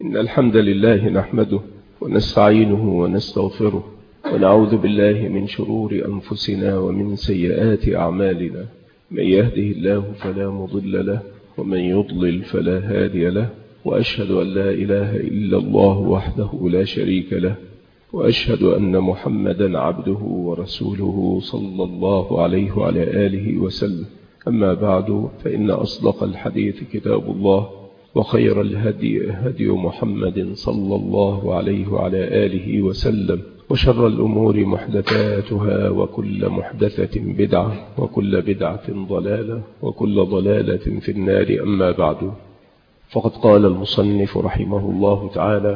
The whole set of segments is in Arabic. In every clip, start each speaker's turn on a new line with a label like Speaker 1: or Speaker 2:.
Speaker 1: إن الحمد لله نحمده ونستعينه ونستغفره ونعوذ بالله من شرور أنفسنا ومن سيئات أعمالنا. من يهده الله فلا مضل له ومن يضلل فلا هادي له، وأشهد أن لا إله إلا الله وحده لا شريك له، وأشهد أن محمدا عبده ورسوله صلى الله عليه وعلى آله وسلم. أما بعد، فإن أصدق الحديث كتاب الله، وخير الهدي هدي محمد صلى الله عليه وعلى آله وسلم، وشر الأمور محدثاتها، وكل محدثة بدعة، وكل بدعة ضلالة، وكل ضلالة في النار. أما بعد، فقد قال المصنف رحمه الله تعالى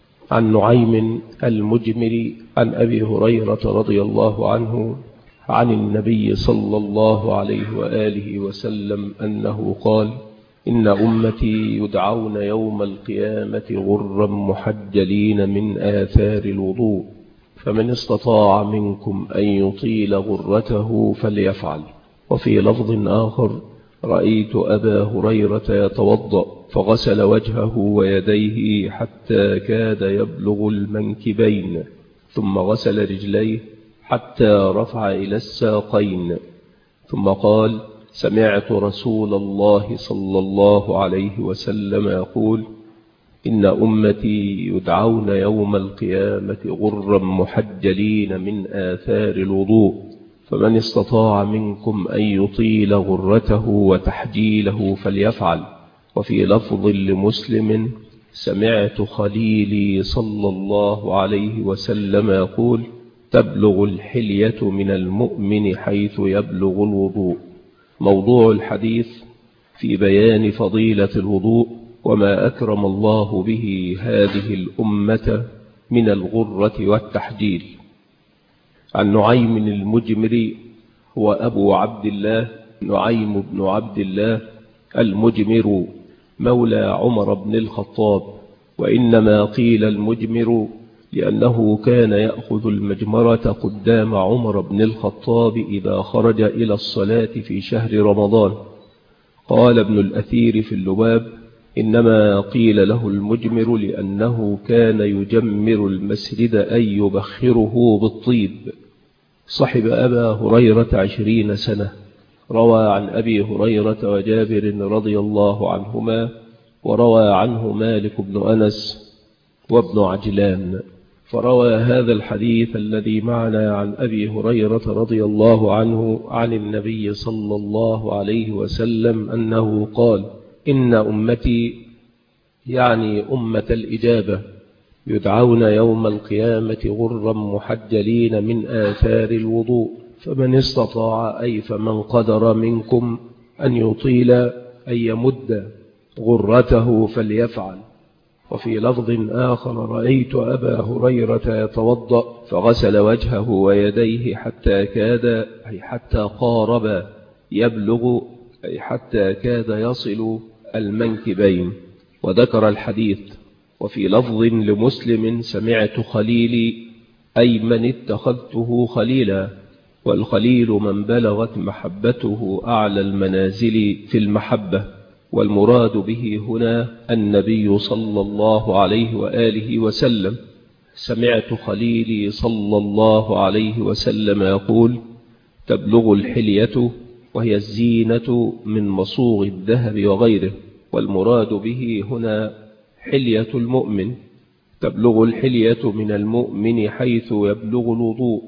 Speaker 1: عن نعيم المجمر عن أبي هريرة رضي الله عنه عن النبي صلى الله عليه وآله وسلم أنه قال: إن أمتي يدعون يوم القيامة غرا محجلين من آثار الوضوء، فمن استطاع منكم أن يطيل غرته فليفعل. وفي لفظ آخر: رأيت أبا هريرة يتوضأ فغسل وجهه ويديه حتى كاد يبلغ المنكبين، ثم غسل رجليه حتى رفع إلى الساقين، ثم قال: سمعت رسول الله صلى الله عليه وسلم يقول: إن أمتي يدعون يوم القيامة غرا محجلين من آثار الوضوء، فمن استطاع منكم أن يطيل غرته وتحجيله فليفعل. وفي لفظ لمسلم: سمعت خليلي صلى الله عليه وسلم يقول: تبلغ الحلية من المؤمن حيث يبلغ الوضوء. موضوع الحديث في بيان فضيلة الوضوء وما أكرم الله به هذه الأمة من الغرة والتحجيل. عن نعيم المجمر، هو أبو عبد الله نعيم بن عبد الله المجمر، مولى عمر بن الخطاب، وإنما قيل المجمر لأنه كان يأخذ المجمرة قدام عمر بن الخطاب إذا خرج إلى الصلاة في شهر رمضان. قال ابن الأثير في اللباب: إنما قيل له المجمر لأنه كان يجمر المسجد أي يبخره بالطيب. صحب أبا هريرة 20 سنة، روى عن أبي هريرة وجابر رضي الله عنهما، وروى عنه مالك بن أنس وابن عجلان. فروى هذا الحديث الذي معنا عن أبي هريرة رضي الله عنه عن النبي صلى الله عليه وسلم أنه قال: إن أمتي، يعني أمة الإجابة، يدعون يوم القيامة غرا محجلين من آثار الوضوء، فمن استطاع أي فمن قدر منكم أن يطيل أن يمد غرته فليفعل. وفي لفظ آخر: رأيت أبا هريرة يتوضأ فغسل وجهه ويديه حتى كاد، أي حتى قارب، يبلغ، أي حتى كاد يصل المنكبين، وذكر الحديث. وفي لفظ لمسلم: سمعت خليلي، أي من اتخذته خليلا، والخليل من بلغت محبته أعلى المنازل في المحبة، والمراد به هنا النبي صلى الله عليه وآله وسلم. سمعت خليلي صلى الله عليه وسلم يقول: تبلغ الحلية، وهي الزينة من مصوغ الذهب وغيره، والمراد به هنا حلية المؤمن. تبلغ الحلية من المؤمن حيث يبلغ الوضوء.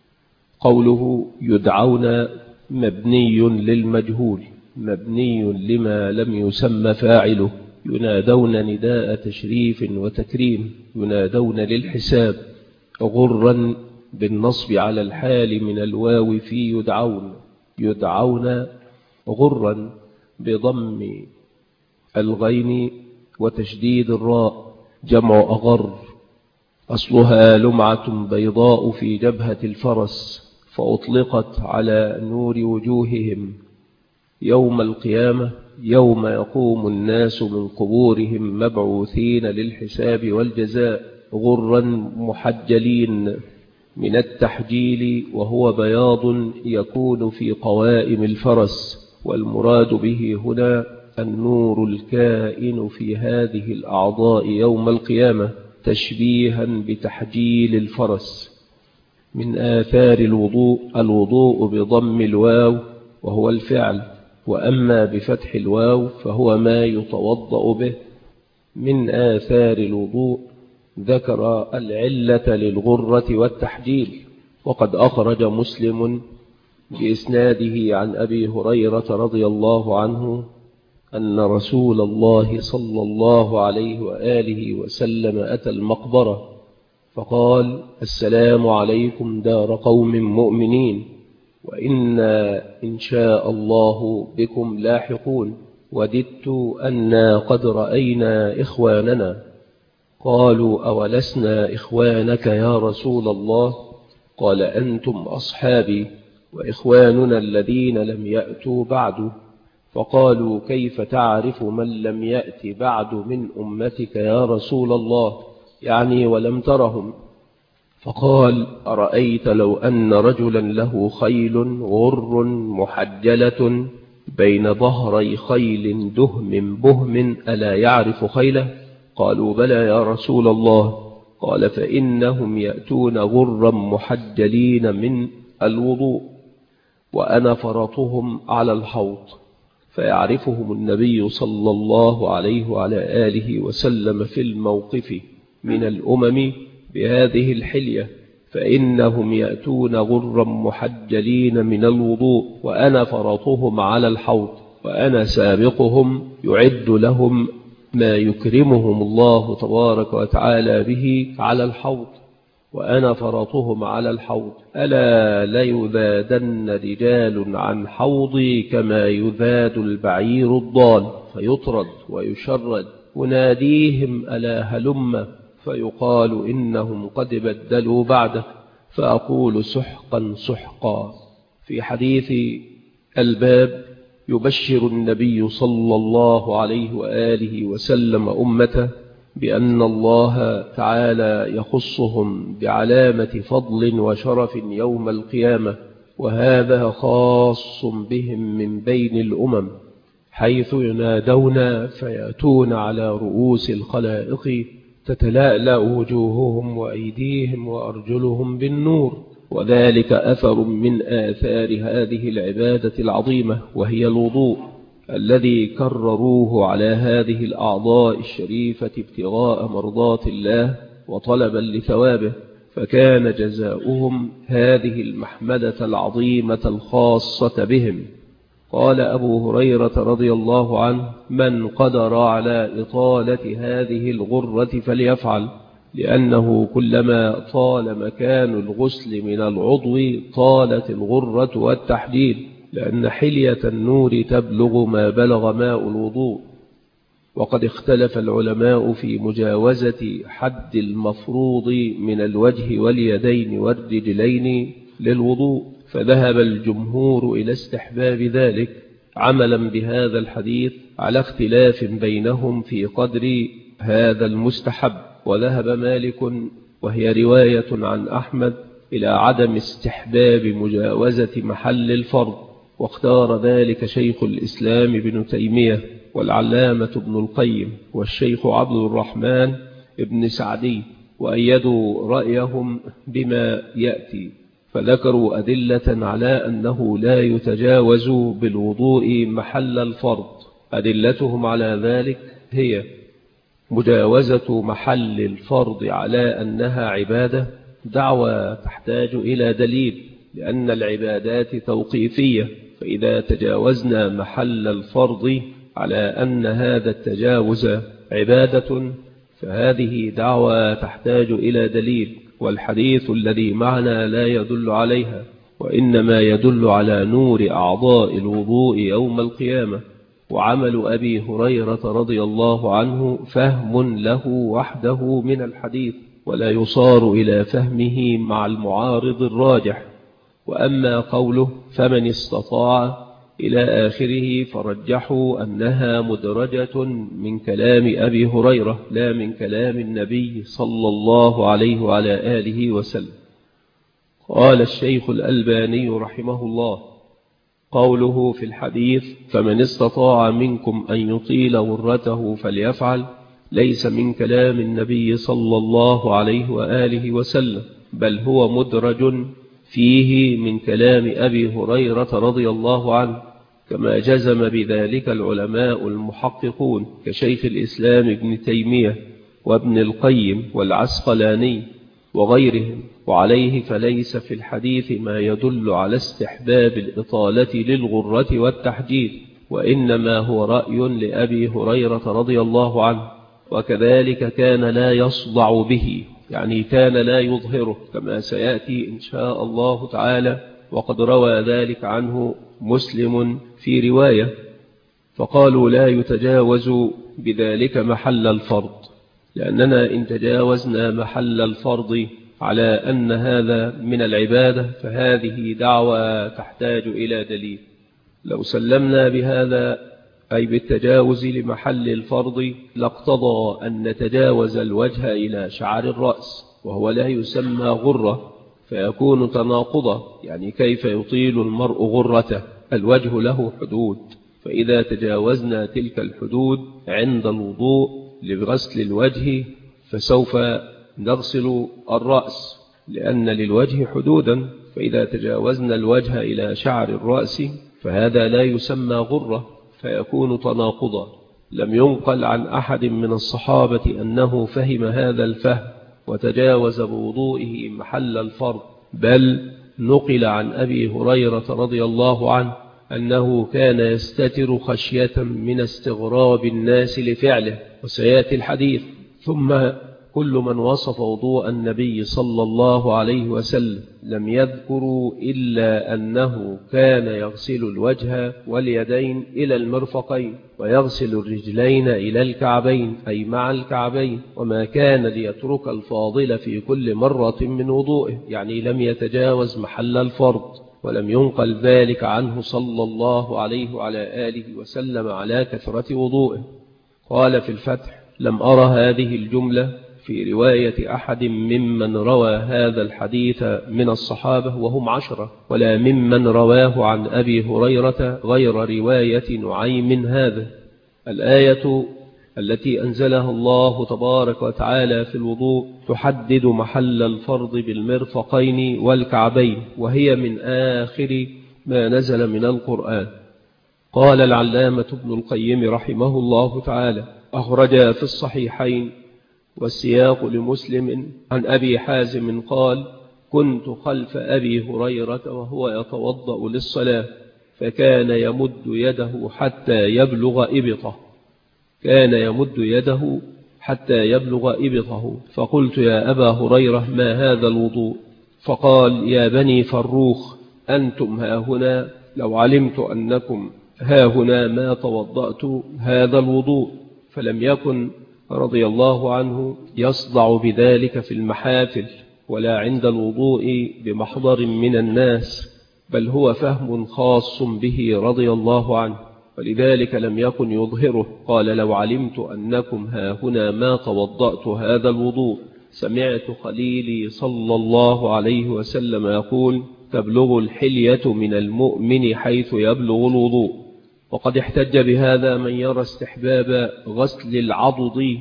Speaker 1: قوله يدعون مبني للمجهول، مبني لما لم يسمى فاعله. ينادون نداء تشريف وتكريم، ينادون للحساب. غرا بالنصب على الحال من الواو في يدعون، يدعون غرا بضم الغين وتشديد الراء، جمع أغر. أصلها لمعة بيضاء في جبهة الفرس، فأطلقت على نور وجوههم يوم القيامة، يوم يقوم الناس من قبورهم مبعوثين للحساب والجزاء. غرا محجلين من التحجيل، وهو بياض يكون في قوائم الفرس، والمراد به هنا النور الكائن في هذه الأعضاء يوم القيامة تشبيها بتحجيل الفرس. من آثار الوضوء بضم الواو وهو الفعل، وأما بفتح الواو فهو ما يتوضأ به. من آثار الوضوء ذكر العلة للغرة والتحجيل، وقد أخرج مسلم بإسناده عن أبي هريرة رضي الله عنه أن رسول الله صلى الله عليه وآله وسلم أتى المقبرة فقال: السلام عليكم دار قوم مؤمنين، وإنا إن شاء الله بكم لاحقون، وددت أنا قد رأينا إخواننا. قالوا: أولسنا إخوانك يا رسول الله؟ قال: أنتم أصحابي وإخواننا الذين لم يأتوا بعد. فقالوا: كيف تعرف من لم يأت بعد من أمتك يا رسول الله؟ يعني ولم ترهم. فقال: أرأيت لو أن رجلا له خيل غر محجلة بين ظهري خيل دهم بهم ألا يعرف خيله؟ قالوا: بلى يا رسول الله. قال: فإنهم يأتون غرا محجلين من الوضوء، وأنا فرطهم على الحوض. فيعرفهم النبي صلى الله عليه وعلى آله وسلم في الموقف من الأمم بهذه الحلية، فإنهم يأتون غرا محجلين من الوضوء، وأنا فرطهم على الحوض، وأنا سابقهم يعد لهم ما يكرمهم الله تبارك وتعالى به على الحوض، وأنا فرطهم على الحوض. ألا ليذادن رجال عن حوضي كما يذاد البعير الضال، فيطرد ويشرد. أناديهم: ألا هلم؟ فيقال: إنهم قد بدلوا بعدك. فأقول: سحقا سحقا. في حديث الباب يبشر النبي صلى الله عليه وآله وسلم أمته بأن الله تعالى يخصهم بعلامة فضل وشرف يوم القيامة، وهذا خاص بهم من بين الأمم، حيث ينادون فيأتون على رؤوس الخلائق تتلألأ وجوههم وأيديهم وأرجلهم بالنور، وذلك أثر من آثار هذه العبادة العظيمة، وهي الوضوء الذي كرروه على هذه الأعضاء الشريفة ابتغاء مرضات الله وطلبا لثوابه، فكان جزاؤهم هذه المحمدة العظيمة الخاصة بهم. قال أبو هريرة رضي الله عنه: من قدر على إطالة هذه الغرة فليفعل، لأنه كلما طال مكان الغسل من العضو طالت الغرة والتحجيل، لأن حلية النور تبلغ ما بلغ ماء الوضوء. وقد اختلف العلماء في مجاوزة حد المفروض من الوجه واليدين والرجلين للوضوء، فذهب الجمهور إلى استحباب ذلك عملا بهذا الحديث على اختلاف بينهم في قدر هذا المستحب. وذهب مالك، وهي رواية عن أحمد، إلى عدم استحباب مجاوزة محل الفرض، واختار ذلك شيخ الإسلام ابن تيمية والعلامة ابن القيم والشيخ عبد الرحمن ابن سعدي، وأيدوا رأيهم بما يأتي، فذكروا أدلة على أنه لا يتجاوز بالوضوء محل الفرض. أدلتهم على ذلك هي مجاوزة محل الفرض على أنها عبادة، دعوى تحتاج إلى دليل، لأن العبادات توقيفية، فإذا تجاوزنا محل الفرض على أن هذا التجاوز عبادة فهذه دعوى تحتاج إلى دليل، والحديث الذي معنا لا يدل عليها، وإنما يدل على نور أعضاء الوضوء يوم القيامة. وعمل أبي هريرة رضي الله عنه فهم له وحده من الحديث، ولا يصار إلى فهمه مع المعارض الراجح. وأما قوله فمن استطاع إلى آخره فرجحوا أنها مدرجة من كلام أبي هريرة لا من كلام النبي صلى الله عليه وعلى آله وسلم. قال الشيخ الألباني رحمه الله: قوله في الحديث فمن استطاع منكم أن يطيل غرته فليفعل ليس من كلام النبي صلى الله عليه وآله وسلم، بل هو مدرج فيه من كلام أبي هريرة رضي الله عنه، كما جزم بذلك العلماء المحققون كشيخ الإسلام ابن تيمية وابن القيم والعسقلاني وغيرهم. وعليه فليس في الحديث ما يدل على استحباب الإطالة للغرة والتحجيل، وإنما هو رأي لأبي هريرة رضي الله عنه، وكذلك كان لا يصدع به، يعني كان لا يظهره، كما سيأتي إن شاء الله تعالى، وقد روى ذلك عنه مسلم في رواية. فقالوا لا يتجاوز بذلك محل الفرض، لأننا إن تجاوزنا محل الفرض على أن هذا من العبادة فهذه دعوة تحتاج إلى دليل. لو سلمنا بهذا أي بالتجاوز لمحل الفرض لاقتضى أن نتجاوز الوجه إلى شعر الرأس، وهو لا يسمى غرة، فيكون تناقضا. يعني كيف يطيل المرء غرته؟ الوجه له حدود، فإذا تجاوزنا تلك الحدود عند الوضوء لغسل الوجه فسوف نغسل الرأس، لأن للوجه حدودا، فإذا تجاوزنا الوجه إلى شعر الرأس فهذا لا يسمى غرة، فيكون تناقضا. لم ينقل عن أحد من الصحابة أنه فهم هذا الفهم وتجاوز بوضوئه محل الفرض، بل نقل عن أبي هريرة رضي الله عنه أنه كان يستتر خشية من استغراب الناس لفعله، وسيأتي الحديث. ثم كل من وصف وضوء النبي صلى الله عليه وسلم لم يذكروا إلا أنه كان يغسل الوجه واليدين إلى المرفقين، ويغسل الرجلين إلى الكعبين أي مع الكعبين، وما كان ليترك الفاضل في كل مرة من وضوئه، يعني لم يتجاوز محل الفرض، ولم ينقل ذلك عنه صلى الله عليه وعلى آله وسلم على كثرة وضوئه. قال في الفتح لم أرى هذه الجملة في رواية أحد ممن روى هذا الحديث من الصحابة وهم 10، ولا ممن رواه عن أبي هريرة غير رواية نعيم هذا. الآية التي أنزلها الله تبارك وتعالى في الوضوء تحدد محل الفرض بالمرفقين والكعبين، وهي من آخر ما نزل من القرآن. قال العلامة ابن القيم رحمه الله تعالى أخرج في الصحيحين والسياق لمسلم عن أبي حازم قال كنت خلف أبي هريرة وهو يتوضأ للصلاة فكان يمد يده حتى يبلغ إبطه، كان يمد يده حتى يبلغ إبطه، فقلت يا أبا هريرة ما هذا الوضوء؟ فقال يا بني فروخ أنتم هاهنا، لو علمت أنكم هاهنا ما توضأت هذا الوضوء. فلم يكن رضي الله عنه يصدع بذلك في المحافل ولا عند الوضوء بمحضر من الناس، بل هو فهم خاص به رضي الله عنه، ولذلك لم يكن يظهره. قال لو علمت أنكم هاهنا ما توضأت هذا الوضوء. سمعت خليلي صلى الله عليه وسلم يقول تبلغ الحلية من المؤمن حيث يبلغ الوضوء. وقد احتج بهذا من يرى استحباب غسل العضد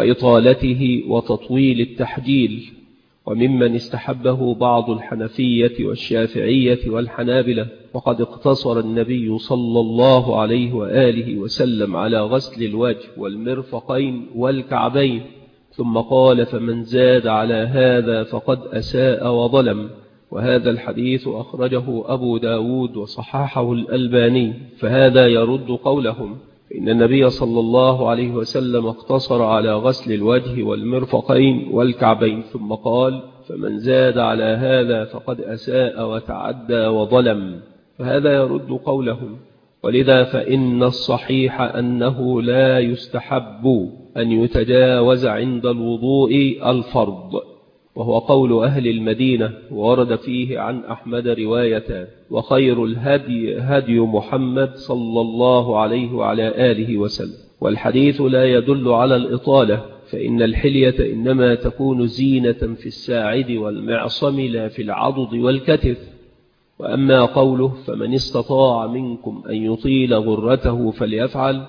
Speaker 1: وإطالته وتطويل التحجيل، وممن استحبه بعض الحنفية والشافعية والحنابلة. وقد اقتصر النبي صلى الله عليه وآله وسلم على غسل الوجه والمرفقين والكعبين، ثم قال فمن زاد على هذا فقد أساء وظلم. وهذا الحديث أخرجه أبو داود وصححه الألباني، فهذا يرد قولهم إن النبي صلى الله عليه وسلم اقتصر على غسل الوجه والمرفقين والكعبين، ثم قال فمن زاد على هذا فقد أساء وتعدى وظلم، فهذا يرد قولهم. ولذا فإن الصحيح أنه لا يستحب أن يتجاوز عند الوضوء الفرض، وهو قول أهل المدينة، ورد فيه عن أحمد روايتان. وخير الهدي هدي محمد صلى الله عليه وعلى آله وسلم. والحديث لا يدل على الإطالة، فإن الحلية إنما تكون زينة في الساعد والمعصم لا في العضد والكتف. وأما قوله فمن استطاع منكم أن يطيل غرته فليفعل،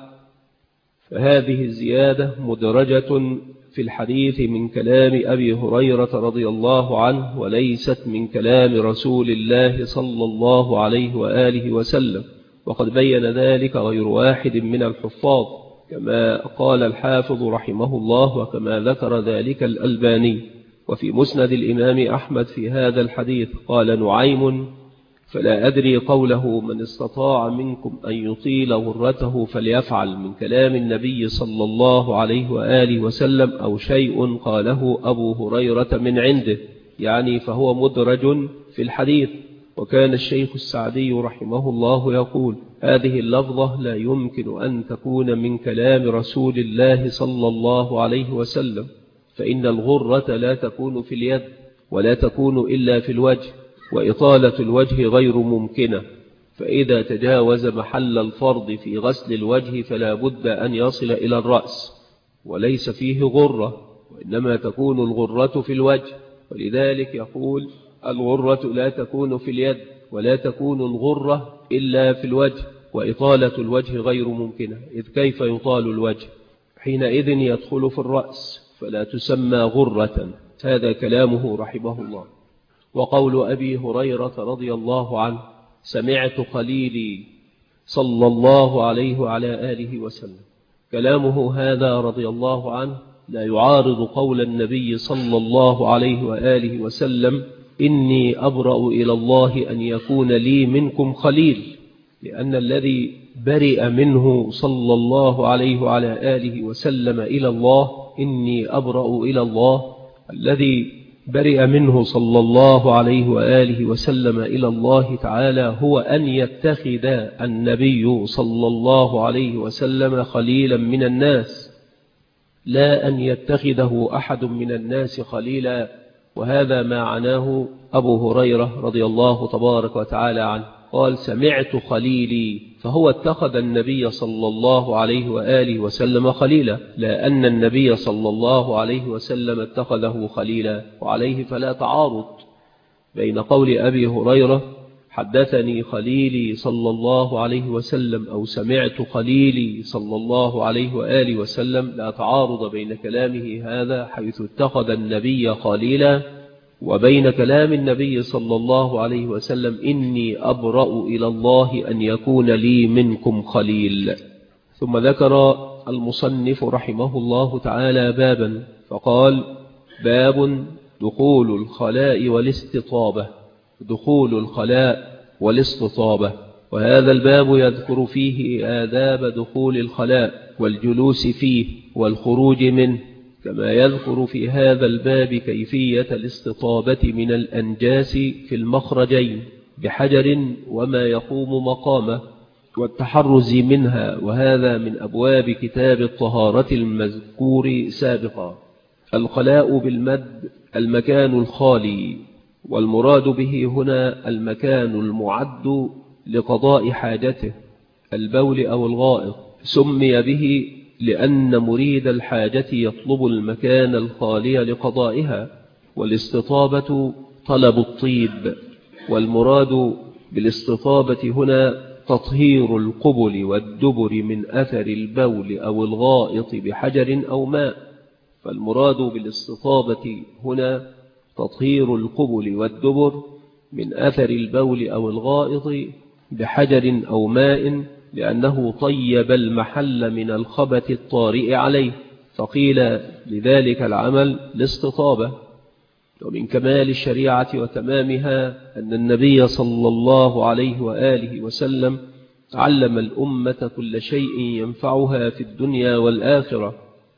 Speaker 1: فهذه الزيادة مدرجة في الحديث من كلام أبي هريرة رضي الله عنه، وليست من كلام رسول الله صلى الله عليه وآله وسلم، وقد بين ذلك غير واحد من الحفاظ كما قال الحافظ رحمه الله، وكما ذكر ذلك الألباني. وفي مسند الإمام أحمد في هذا الحديث قال نعيم: فلا أدري قوله من استطاع منكم أن يطيل غرته فليفعل من كلام النبي صلى الله عليه وآله وسلم أو شيء قاله أبو هريرة من عنده، يعني فهو مدرج في الحديث. وكان الشيخ السعدي رحمه الله يقول: هذه اللفظة لا يمكن أن تكون من كلام رسول الله صلى الله عليه وسلم، فإن الغرة لا تكون في اليد ولا تكون إلا في الوجه، وإطالة الوجه غير ممكنة، فإذا تجاوز محل الفرض في غسل الوجه فلا بد أن يصل إلى الرأس، وليس فيه غرة، وإنما تكون الغرة في الوجه. ولذلك يقول: الغرة لا تكون في اليد ولا تكون الغرة إلا في الوجه، وإطالة الوجه غير ممكنة، إذ كيف يطال الوجه؟ حينئذ يدخل في الرأس فلا تسمى غرة. هذا كلامه رحمه الله. وقول أبي هريرة رضي الله عنه: سمعت خليلي صلى الله عليه وعلى آله وسلم، كلامه هذا رضي الله عنه لا يعارض قول النبي صلى الله عليه وآله وسلم: إني أبرأ إلى الله أن يكون لي منكم خليل، لأن الذي برئ منه صلى الله عليه وعلى آله وسلم إلى الله إني أبرأ إلى الله، الذي برئ منه صلى الله عليه وآله وسلم إلى الله تعالى هو أن يتخذ النبي صلى الله عليه وسلم خليلا من الناس، لا أن يتخذه أحد من الناس خليلا. وهذا ما عناه أبو هريرة رضي الله تبارك وتعالى عنه، قال: سمعت خليلي، فهو اتخذ النبي صلى الله عليه وآله وسلم خليلا، لا أن النبي صلى الله عليه وسلم اتخذه خليلا. وعليه فلا تعارض بين قول أبي هريرة: حدثني خليلي صلى الله عليه وسلم، أو سمعت خليلي صلى الله عليه وآله وسلم، لا تعارض بين كلامه هذا حيث اتخذ النبي خليلا وبين كلام النبي صلى الله عليه وسلم: إني أبرأ إلى الله أن يكون لي منكم خليل. ثم ذكر المصنف رحمه الله تعالى بابا، فقال: باب دخول الخلاء والاستطابة. دخول الخلاء والاستطابة. وهذا الباب يذكر فيه آداب دخول الخلاء والجلوس فيه والخروج منه، كما يذكر في هذا الباب كيفية الاستطابة من الأنجاس في المخرجين بحجر وما يقوم مقامه، والتحرز منها، وهذا من أبواب كتاب الطهارة المذكور سابقا. الخلاء بالمد المكان الخالي، والمراد به هنا المكان المعد لقضاء حاجته، البول أو الغائط. سمي به لأن مريد الحاجة يطلب المكان الخالي لقضائها. والاستطابة طلب الطيب، والمراد بالاستطابة هنا تطهير القبل والدبر من أثر البول أو الغائط بحجر أو ماء. فالمراد بالاستطابة هنا تطهير القبل والدبر من أثر البول أو الغائط بحجر أو ماء، لأنه طيب المحل من الخبث الطارئ عليه، فقيل لذلك العمل الاستطابة. ومن كمال الشريعة وتمامها أن النبي صلى الله عليه وآله وسلم علم الأمة كل شيء ينفعها في الدنيا والآخرة.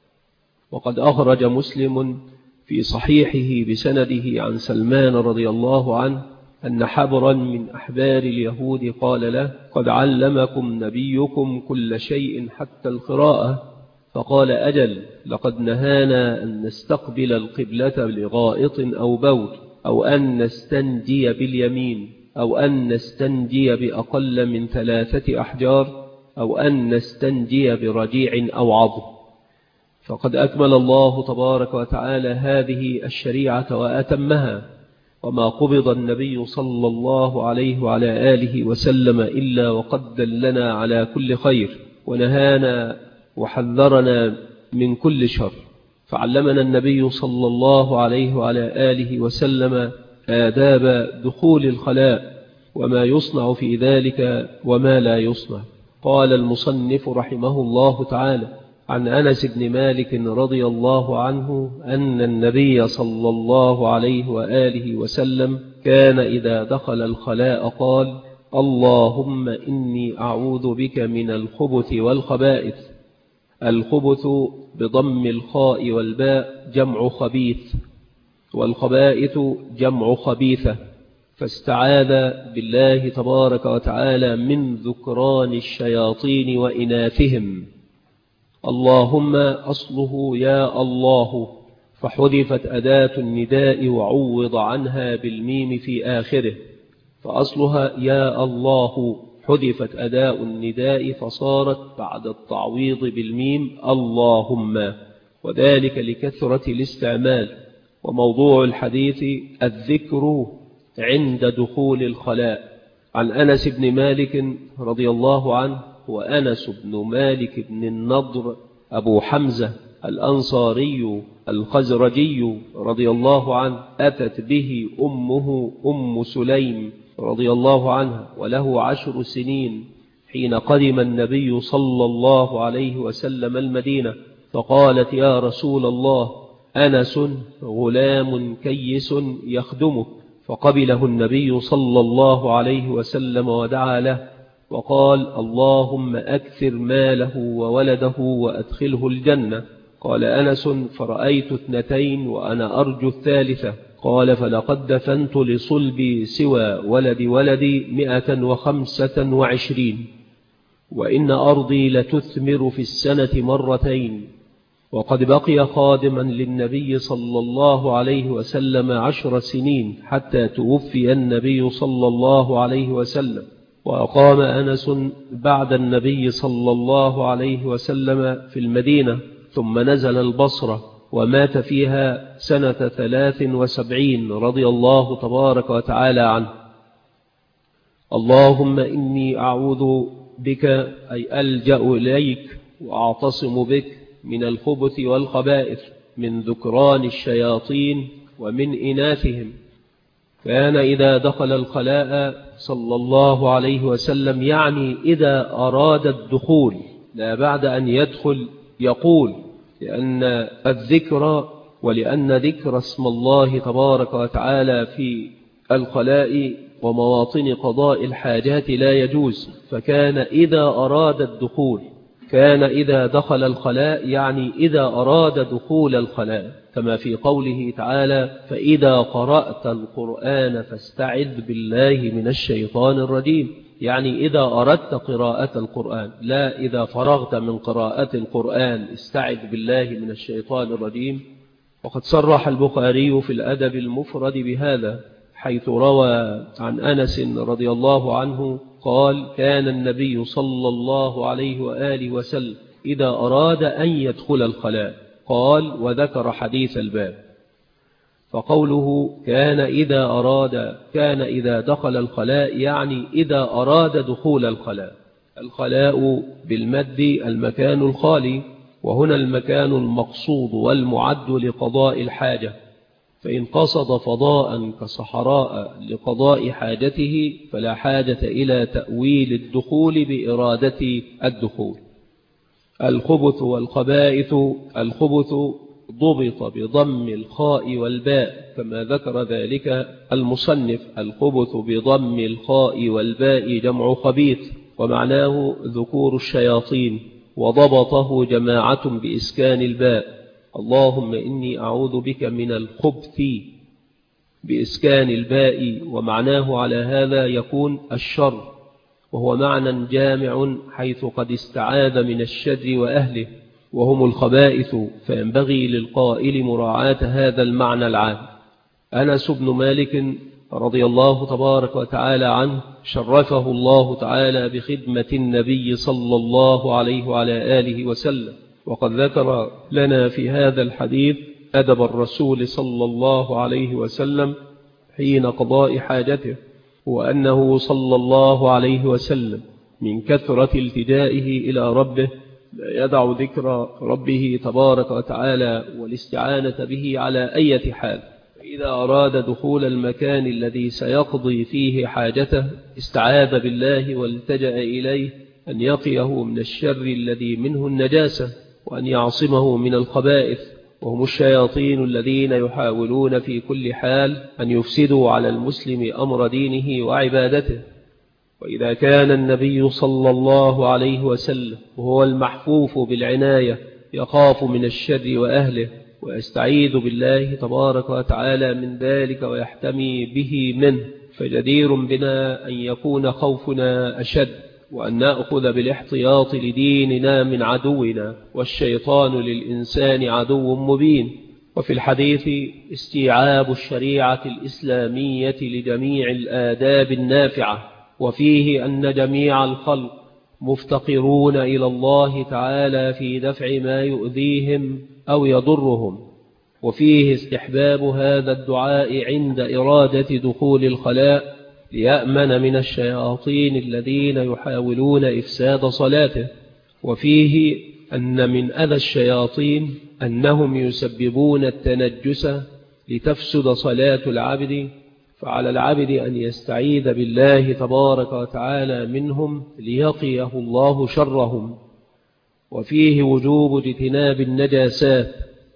Speaker 1: وقد أخرج مسلم في صحيحه بسنده عن سلمان رضي الله عنه أن حبرا من أحبار اليهود قال له: قد علمكم نبيكم كل شيء حتى القراءة. فقال: أجل، لقد نهانا أن نستقبل القبلة لغائط أو بول، أو أن نستنجي باليمين، أو أن نستنجي بأقل من 3 أحجار، أو أن نستنجي برجيع أو عظم. فقد أكمل الله تبارك وتعالى هذه الشريعة وأتمها، وما قبض النبي صلى الله عليه وعلى آله وسلم إلا وقد دلنا على كل خير ونهانا وحذرنا من كل شر. فعلمنا النبي صلى الله عليه وعلى آله وسلم آداب دخول الخلاء وما يصنع في ذلك وما لا يصنع. قال المصنف رحمه الله تعالى: عن أنس بن مالك رضي الله عنه أن النبي صلى الله عليه وآله وسلم كان إذا دخل الخلاء قال: اللهم إني أعوذ بك من الخبث والخبائث. الخبث بضم الخاء والباء جمع خبيث، والخبائث جمع خبيثة، فاستعاذ بالله تبارك وتعالى من ذكران الشياطين وإناثهم. اللهم أصله يا الله، فحذفت أداة النداء وعوض عنها بالميم في آخره، فأصلها يا الله حذفت أداء النداء فصارت بعد التعويض بالميم اللهم، وذلك لكثرة الاستعمال. وموضوع الحديث الذكر عند دخول الخلاء. عن أنس بن مالك رضي الله عنه، وأنس بن مالك بن النضر أبو حمزة الأنصاري الخزرجي رضي الله عنه، أتت به أمه أم سليم رضي الله عنها وله 10 سنين حين قدم النبي صلى الله عليه وسلم المدينة، فقالت: يا رسول الله، أنس غلام كيس يخدمه. فقبله النبي صلى الله عليه وسلم ودعا له وقال: اللهم أكثر ماله وولده وأدخله الجنة. قال أنس: فرأيت 2 وأنا أرجو الثالثة. قال: فلقد دفنت لصلبي سوى ولد ولدي 125، وإن أرضي لتثمر في السنة 2 وقد بقي خادما للنبي صلى الله عليه وسلم 10 سنين حتى توفي النبي صلى الله عليه وسلم. وأقام أنس بعد النبي صلى الله عليه وسلم في المدينة، ثم نزل البصرة ومات فيها سنة 73 رضي الله تبارك وتعالى عنه. اللهم إني أعوذ بك، أي ألجأ إليك وأعتصم بك، من الخبث والخبائث، من ذكران الشياطين ومن إناثهم. كان إذا دخل الخلاء صلى الله عليه وسلم، يعني إذا أراد الدخول لا بعد أن يدخل، يقول، لأن الذكر ولأن ذكر اسم الله تبارك وتعالى في الخلاء ومواطن قضاء الحاجات لا يجوز. فكان إذا أراد الدخول، كان إذا دخل الخلاء يعني إذا أراد دخول الخلاء، كما في قوله تعالى: فإذا قرأت القرآن فاستعذ بالله من الشيطان الرجيم، يعني إذا أردت قراءة القرآن، لا إذا فرغت من قراءة القرآن استعذ بالله من الشيطان الرجيم. وقد صرح البخاري في الأدب المفرد بهذا، حيث روى عن أنس رضي الله عنه قال: كان النبي صلى الله عليه وآله وسلم إذا أراد أن يدخل الخلاء قال، وذكر حديث الباب. فقوله كان إذا دخل الخلاء يعني إذا أراد دخول الخلاء. الخلاء بالمد المكان الخالي، وهنا المكان المقصود والمعد لقضاء الحاجة، فإن قصد فضاء كصحراء لقضاء حاجته فلا حاجة إلى تأويل الدخول بإرادة الدخول. الخبث والخبائث. الخبث ضبط بضم الخاء والباء كما ذكر ذلك المصنف. الخبث بضم الخاء والباء جمع خبيث، ومعناه ذكور الشياطين، وضبطه جماعة بإسكان الباء. اللهم إني أعوذ بك من الخبث بإسكان الباء، ومعناه على هذا يكون الشر، وهو معنى جامع حيث قد استعاذ من الشر وأهله وهم الخبائث، فينبغي للقائل مراعاة هذا المعنى العام. أنس بن مالك رضي الله تبارك وتعالى عنه شرفه الله تعالى بخدمة النبي صلى الله عليه وعلى آله وسلم، وقد ذكر لنا في هذا الحديث أدب الرسول صلى الله عليه وسلم حين قضاء حاجته، وأنه صلى الله عليه وسلم من كثرة التجائه إلى ربه لا يدع ذكر ربه تبارك وتعالى والاستعانة به على أي حال. إذا أراد دخول المكان الذي سيقضي فيه حاجته استعاذ بالله والتجأ إليه أن يقيه من الشر الذي منه النجاسة، وأن يعصمه من الخبائث، وهم الشياطين الذين يحاولون في كل حال أن يفسدوا على المسلم أمر دينه وعبادته. وإذا كان النبي صلى الله عليه وسلم وهو المحفوف بالعناية يخاف من الشر وأهله ويستعيذ بالله تبارك وتعالى من ذلك ويحتمي به منه، فجدير بنا أن يكون خوفنا أشد، وأن نأخذ بالاحتياط لديننا من عدونا، والشيطان للإنسان عدو مبين. وفي الحديث استيعاب الشريعة الإسلامية لجميع الآداب النافعة، وفيه أن جميع الخلق مفتقرون إلى الله تعالى في دفع ما يؤذيهم أو يضرهم، وفيه استحباب هذا الدعاء عند إرادة دخول الخلاء ليأمن من الشياطين الذين يحاولون إفساد صلاته. وفيه أن من أذى الشياطين أنهم يسببون التنجس لتفسد صلاة العبد، فعلى العبد أن يستعيذ بالله تبارك وتعالى منهم ليقيه الله شرهم. وفيه وجوب اجتناب النجاسات،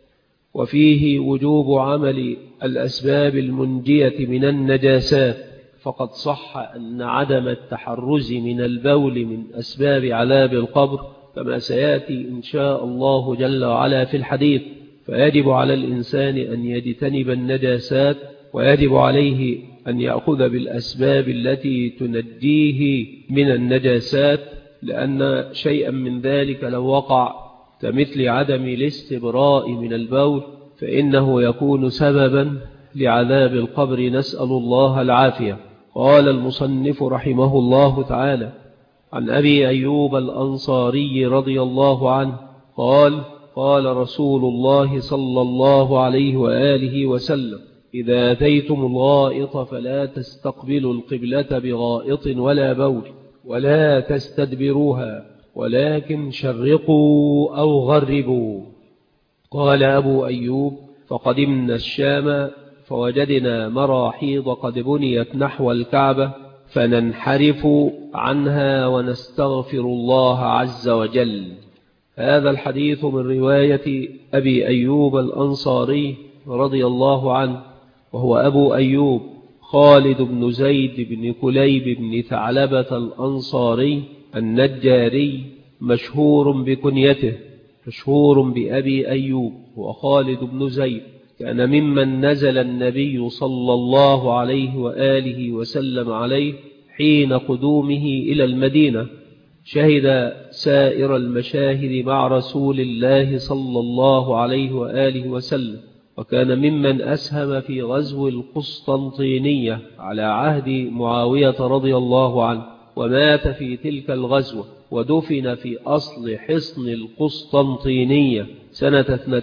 Speaker 1: وفيه وجوب عمل الأسباب المنجية من النجاسات، فقد صح أن عدم التحرز من البول من أسباب عذاب القبر كما سيأتي إن شاء الله جل وعلا في الحديث، فيجب على الإنسان أن يجتنب النجاسات، ويجب عليه أن يأخذ بالأسباب التي تنجيه من النجاسات، لأن شيئا من ذلك لو وقع كمثل عدم الاستبراء من البول فإنه يكون سببا لعذاب القبر، نسأل الله العافية. قال المصنف رحمه الله تعالى عن أبي أيوب الأنصاري رضي الله عنه قال: قال رسول الله صلى الله عليه وآله وسلم: إذا أتيتم الغائط فلا تستقبلوا القبلة بغائط ولا بول، ولا تستدبروها، ولكن شرقوا أو غربوا. قال أبو أيوب: فقدمنا الشام فوجدنا مراحيض قد بنيت نحو الكعبة، فننحرف عنها ونستغفر الله عز وجل. هذا الحديث من رواية أبي أيوب الأنصاري رضي الله عنه، وهو أبو أيوب خالد بن زيد بن كليب بن ثعلبة الأنصاري النجاري، مشهور بكنيته، مشهور بأبي أيوب، وخالد بن زيد كان ممن نزل النبي صلى الله عليه وآله وسلم عليه حين قدومه إلى المدينة، شهد سائر المشاهد مع رسول الله صلى الله عليه وآله وسلم، وكان ممن أسهم في غزو القسطنطينية على عهد معاوية رضي الله عنه، ومات في تلك الغزوة، ودفن في أصل حصن القسطنطينية سنة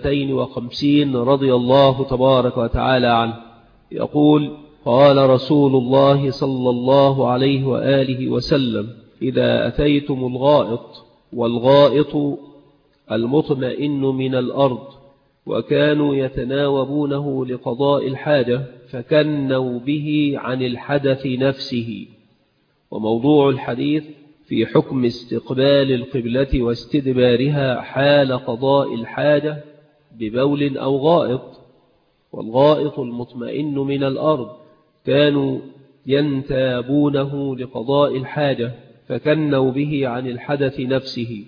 Speaker 1: 52 رضي الله تبارك وتعالى عنه. يقول: قال رسول الله صلى الله عليه وآله وسلم: إذا أتيتم الغائط، والغائط المطمئن من الأرض، وكانوا يتناوبونه لقضاء الحاجة فكنوا به عن الحدث نفسه. وموضوع الحديث في حكم استقبال القبلة واستدبارها حال قضاء الحاجة ببول أو غائط. والغائط المطمئن من الأرض كانوا ينتابونه لقضاء الحاجة فكنوا به عن الحدث نفسه.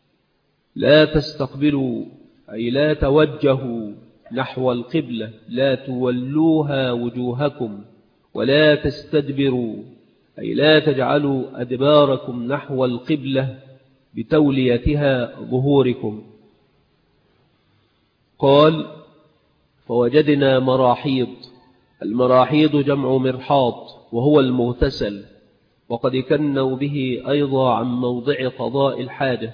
Speaker 1: لا تستقبلوا أي لا توجهوا نحو القبلة، لا تولوها وجوهكم، ولا تستدبروا أي لا تجعلوا أدباركم نحو القبلة بتوليتها ظهوركم. قال: فوجدنا مراحيض. المراحيض جمع مرحاض، وهو المغتسل، وقد كنوا به أيضا عن موضع قضاء الحاجة.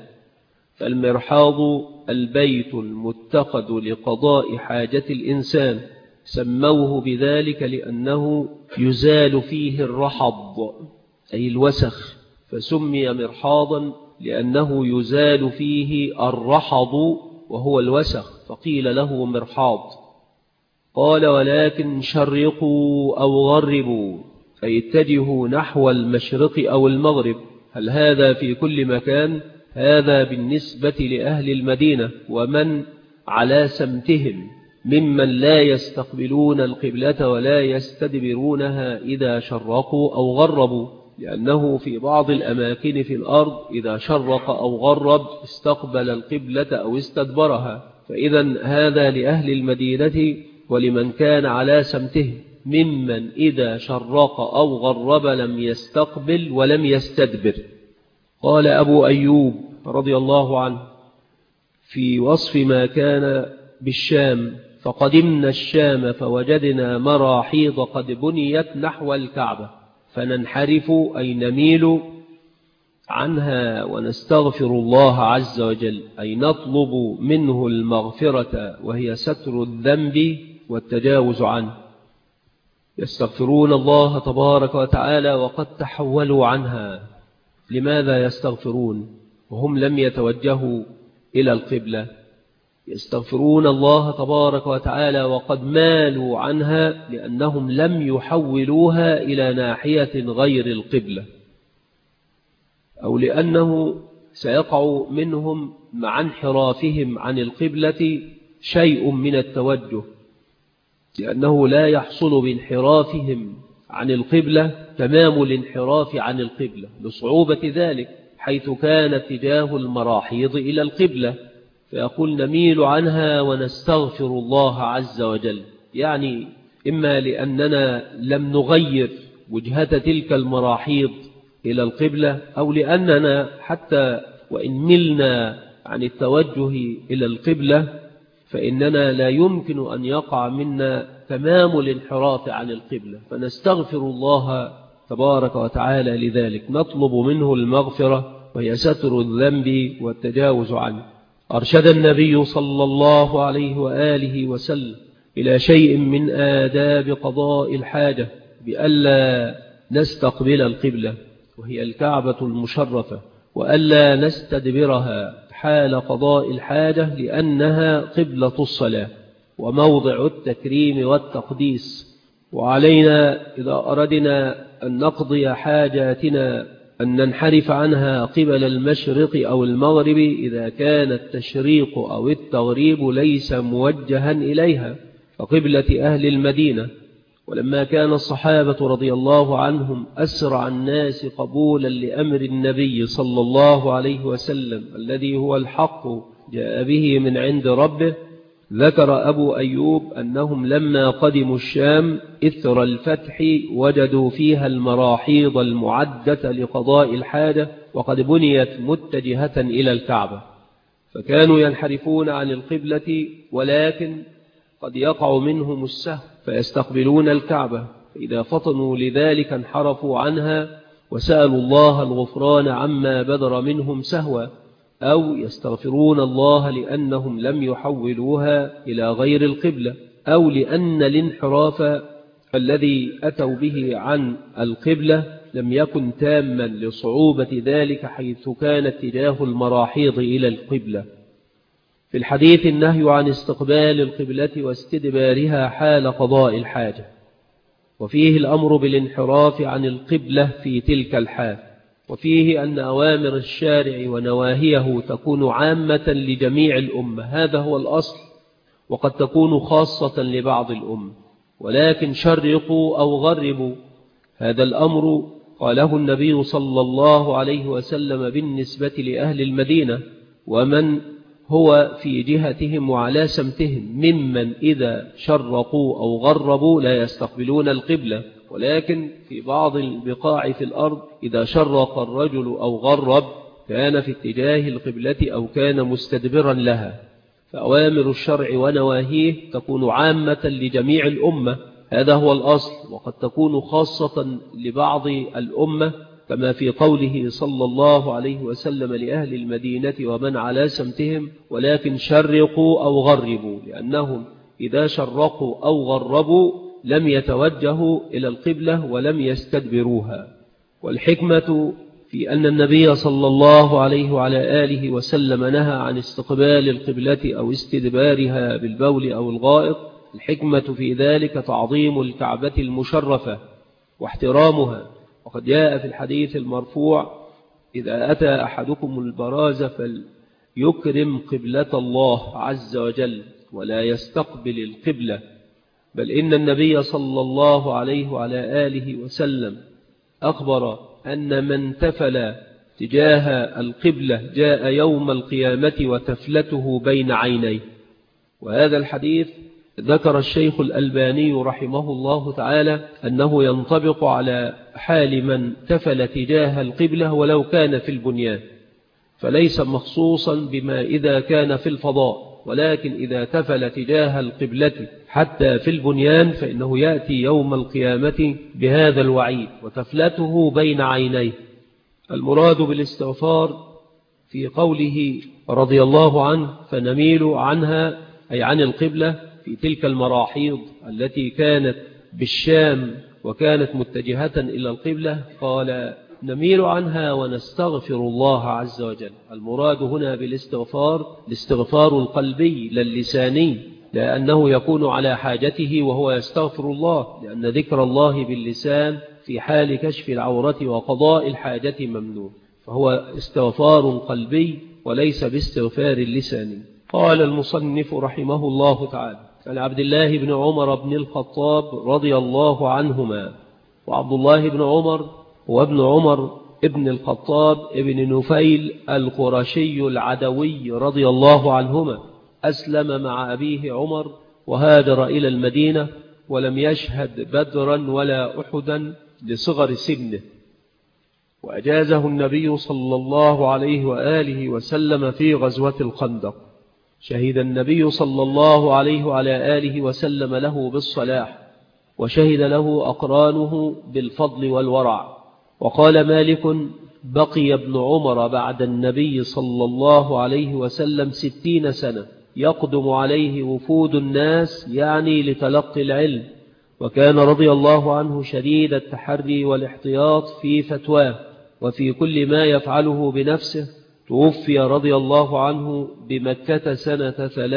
Speaker 1: فالمرحاض البيت المتخذ لقضاء حاجة الإنسان،
Speaker 2: سموه بذلك لأنه يزال فيه الرحض أي الوسخ، فسمي مرحاضا لأنه يزال فيه الرحض وهو الوسخ، فقيل له مرحاض. قال ولكن شرقوا أو غربوا أي اتجهوا نحو المشرق أو المغرب. هل هذا في كل مكان؟ هذا بالنسبة لأهل المدينة ومن على سمتهم ممن لا يستقبلون القبلة ولا يستدبرونها إذا شرقوا أو غربوا، لأنه في بعض الأماكن في الأرض إذا شرق أو غرب استقبل القبلة أو استدبرها. فإذا هذا لأهل المدينة ولمن كان على سمته ممن إذا شرق أو غرب لم يستقبل ولم يستدبر. قال أبو أيوب رضي الله عنه في وصف ما كان بالشام: فقدمنا الشام فوجدنا مراحيض قد بنيت نحو الكعبة فننحرف أي نميل عنها ونستغفر الله عز وجل، أي نطلب منه المغفرة وهي ستر الذنب والتجاوز عنه. يستغفرون الله تبارك وتعالى وقد تحولوا عنها. لماذا يستغفرون وهم لم يتوجهوا إلى القبلة؟ يستغفرون الله تبارك وتعالى وقد مالوا عنها لأنهم لم يحولوها إلى ناحية غير القبلة، أو لأنه سيقع منهم مع انحرافهم عن القبلة شيء من التوجه، لأنه لا يحصل بانحرافهم عن القبلة تمام الانحراف عن القبلة لصعوبة ذلك، حيث كان اتجاه المراحيض إلى القبلة، فيقول نميل عنها ونستغفر الله عز وجل، يعني إما لأننا لم نغير وجهة تلك المراحيض إلى القبلة، أو لأننا حتى وإن ملنا عن التوجه إلى القبلة فإننا لا يمكن أن يقع منا تمام الانحراف عن القبلة، فنستغفر الله تبارك وتعالى لذلك، نطلب منه المغفرة وهي ستر الذنب والتجاوز عنه. أرشد النبي صلى الله عليه وآله وسلم إلى شيء من آداب قضاء الحاجة بألا نستقبل القبلة وهي الكعبة المشرفة، وألا نستدبرها حال قضاء الحاجة لأنها قبلة الصلاة وموضع التكريم والتقديس. وعلينا إذا أردنا أن نقضي حاجاتنا أن ننحرف عنها قبل المشرق أو المغرب إذا كان التشريق أو التغريب ليس موجها إليها فقبلة أهل المدينة. ولما كان الصحابة رضي الله عنهم أسرع الناس قبولا لأمر النبي صلى الله عليه وسلم الذي هو الحق جاء به من عند ربه، ذكر أبو أيوب أنهم لما قدموا الشام إثر الفتح وجدوا فيها المراحيض المعدة لقضاء الحاجة وقد بنيت متجهة إلى الكعبة، فكانوا ينحرفون عن القبلة ولكن قد يقع منهم السهو فيستقبلون الكعبة، فإذا فطنوا لذلك انحرفوا عنها وسألوا الله الغفران عما بدر منهم سهوا، أو يستغفرون الله لأنهم لم يحولوها إلى غير القبلة، أو لأن الانحراف الذي أتوا به عن القبلة لم يكن تاما لصعوبة ذلك حيث كان اتجاه المراحيض إلى القبلة. في الحديث النهي عن استقبال القبلة واستدبارها حال قضاء الحاجة، وفيه الأمر بالانحراف عن القبلة في تلك الحال، وفيه أن أوامر الشارع ونواهيه تكون عامة لجميع الأمة، هذا هو الأصل، وقد تكون خاصة لبعض الأمة، ولكن شرقوا أو غربوا هذا الأمر قاله النبي صلى الله عليه وسلم بالنسبة لأهل المدينة ومن هو في جهتهم وعلى سمتهم ممن إذا شرقوا أو غربوا لا يستقبلون القبلة، ولكن في بعض البقاع في الأرض إذا شرق الرجل أو غرب كان في اتجاه القبلة أو كان مستدبرا لها، فأوامر الشرع ونواهيه تكون عامة لجميع الأمة، هذا هو الأصل، وقد تكون خاصة لبعض الأمة كما في قوله صلى الله عليه وسلم لأهل المدينة ومن على سمتهم ولكن شرقوا أو غربوا، لأنهم إذا شرقوا أو غربوا لم يتوجهوا إلى القبلة ولم يستدبروها. والحكمة في أن النبي صلى الله عليه وعلى آله وسلم نهى عن استقبال القبلة أو استدبارها بالبول أو الغائط، الحكمة في ذلك تعظيم الكعبة المشرفة واحترامها. وقد جاء في الحديث المرفوع: إذا أتى أحدكم البراز فليكرم قبلة الله عز وجل ولا يستقبل القبلة. بل إن النبي صلى الله عليه وعلى آله وسلم أخبر أن من تفل تجاه القبلة جاء يوم القيامة وتفلته بين عينيه. وهذا الحديث ذكر الشيخ الألباني رحمه الله تعالى أنه ينطبق على حال من تفل تجاه القبلة ولو كان في البنيان، فليس مخصوصا بما إذا كان في الفضاء، ولكن إذا تفل تجاه القبلة حتى في البنيان فإنه يأتي يوم القيامة بهذا الوعيد وتفلته بين عينيه. المراد بالاستغفار في قوله رضي الله عنه: فنميل عنها، أي عن القبلة في تلك المراحيض التي كانت بالشام وكانت متجهة إلى القبلة، قال: نميل عنها ونستغفر الله عز وجل. المراد هنا بالاستغفار الاستغفار القلبي لا اللساني، لأنه يكون على حاجته وهو يستغفر الله، لأن ذكر الله باللسان في حال كشف العورة وقضاء الحاجة ممنوع، فهو استغفار قلبي وليس باستغفار اللساني. قال المصنف رحمه الله تعالى: عن عبد الله بن عمر بن الخطاب رضي الله عنهما. وعبد الله بن عمر وابن عمر ابن الخطاب ابن نفيل القرشي العدوي رضي الله عنهما، أسلم مع أبيه عمر وهاجر إلى المدينة، ولم يشهد بدرا ولا أحدا لصغر سنه، وأجازه النبي صلى الله عليه وآله وسلم في غزوة الخندق. شهد النبي صلى الله عليه وعلى آله وسلم له بالصلاح، وشهد له أقرانه بالفضل والورع. وقال مالك: بقي ابن عمر بعد النبي صلى الله عليه وسلم 60 سنة يقدم عليه وفود الناس، يعني لتلقي العلم، وكان رضي الله عنه شديد التحري والاحتياط في فتواه وفي كل ما يفعله بنفسه. توفي رضي الله عنه بمكة سنة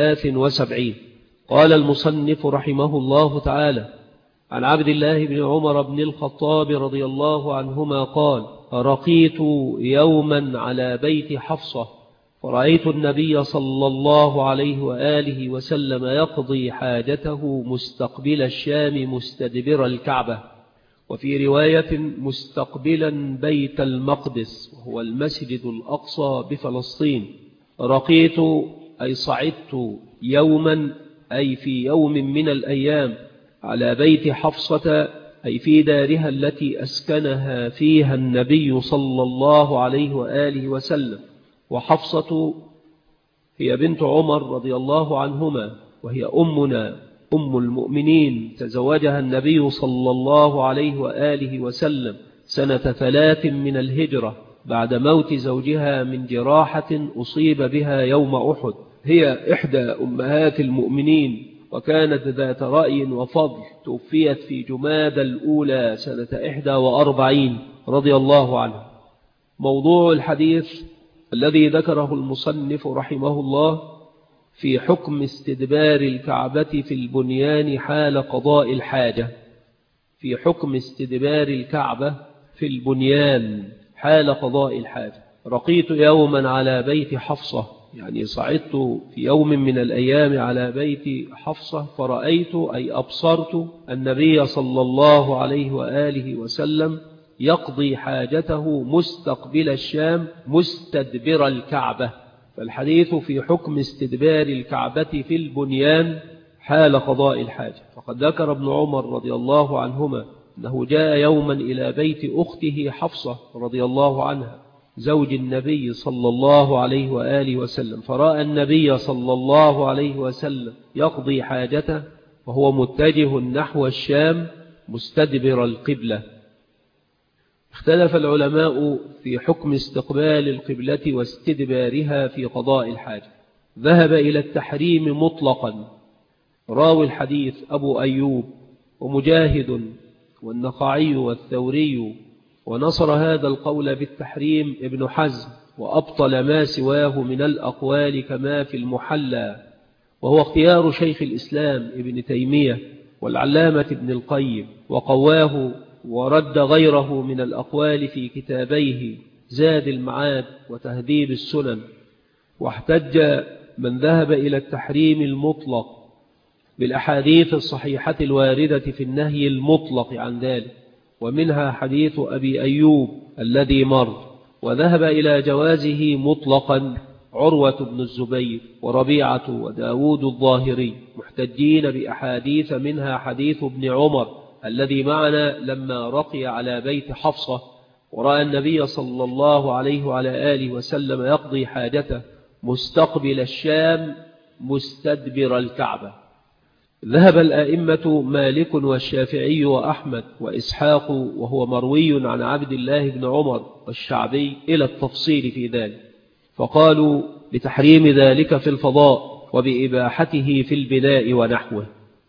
Speaker 2: 73. قال المصنف رحمه الله تعالى: عن عبد الله بن عمر بن الخطاب رضي الله عنهما قال: رقيت يوما على بيت حفصة، فرأيت النبي صلى الله عليه وآله وسلم يقضي حاجته مستقبل الشام مستدبر الكعبة، وفي رواية مستقبلا بيت المقدس وهو المسجد الأقصى بفلسطين. رقيت أي صعدت يوما، أي في يوم من الأيام، على بيت حفصة، أي في دارها التي أسكنها فيها النبي صلى الله عليه وآله وسلم. وحفصة هي بنت عمر رضي الله عنهما، وهي أمنا أم المؤمنين، تزوجها النبي صلى الله عليه وآله وسلم سنة 3 من الهجرة بعد موت زوجها من جراحة أصيب بها يوم أحد. هي إحدى أمهات المؤمنين، وكانت ذات رأي وفضل. توفيت في جمادى الأولى سنة 41 رضي الله عنها. موضوع الحديث الذي ذكره المصنف رحمه الله في حكم استدبار الكعبة في البنيان حال قضاء الحاجة. في حكم استدبار الكعبة في البنيان حال قضاء الحاجة. رقيت يوما على بيت حفصة، يعني صعدت في يوم من الأيام على بيت حفصة، فرأيت أي أبصرت النبي صلى الله عليه وآله وسلم يقضي حاجته مستقبل الشام مستدبر الكعبة. فالحديث في حكم استدبار الكعبة في البنيان حال قضاء الحاجة. فقد ذكر ابن عمر رضي الله عنهما أنه جاء يوما إلى بيت أخته حفصة رضي الله عنها زوج النبي صلى الله عليه وآله وسلم، فرأى النبي صلى الله عليه وسلم يقضي حاجته وهو متجه نحو الشام مستدبر القبلة. اختلف العلماء في حكم استقبال القبلة واستدبارها في قضاء الحاجة. ذهب إلى التحريم مطلقا، راوي الحديث أبو أيوب ومجاهد والنخعي والثوري، ونصر هذا القول بالتحريم ابن حزم، وأبطل ما سواه من الأقوال كما في المحلى، وهو اختيار شيخ الإسلام ابن تيمية والعلامة ابن القيم، وقواه ورد غيره من الأقوال في كتابيه زاد المعاد وتهذيب السنن. واحتج من ذهب إلى التحريم المطلق بالأحاديث الصحيحة الواردة في النهي المطلق عن ذلك، ومنها حديث أبي أيوب الذي مر، وذهب إلى جوازه مطلقا عروة بن الزبير وربيعة وداود الظاهري، محتجين بأحاديث منها حديث ابن عمر الذي معنا لما رقي على بيت حفصة ورأى النبي صلى الله عليه وعلى آله وسلم يقضي حاجته مستقبل الشام مستدبر الكعبة. ذهب الأئمة مالك والشافعي وأحمد وإسحاق، وهو مروي عن عبد الله بن عمر والشعبي، إلى التفصيل في ذلك، فقالوا بتحريم ذلك في الفضاء وبإباحته في البناء ونحوه.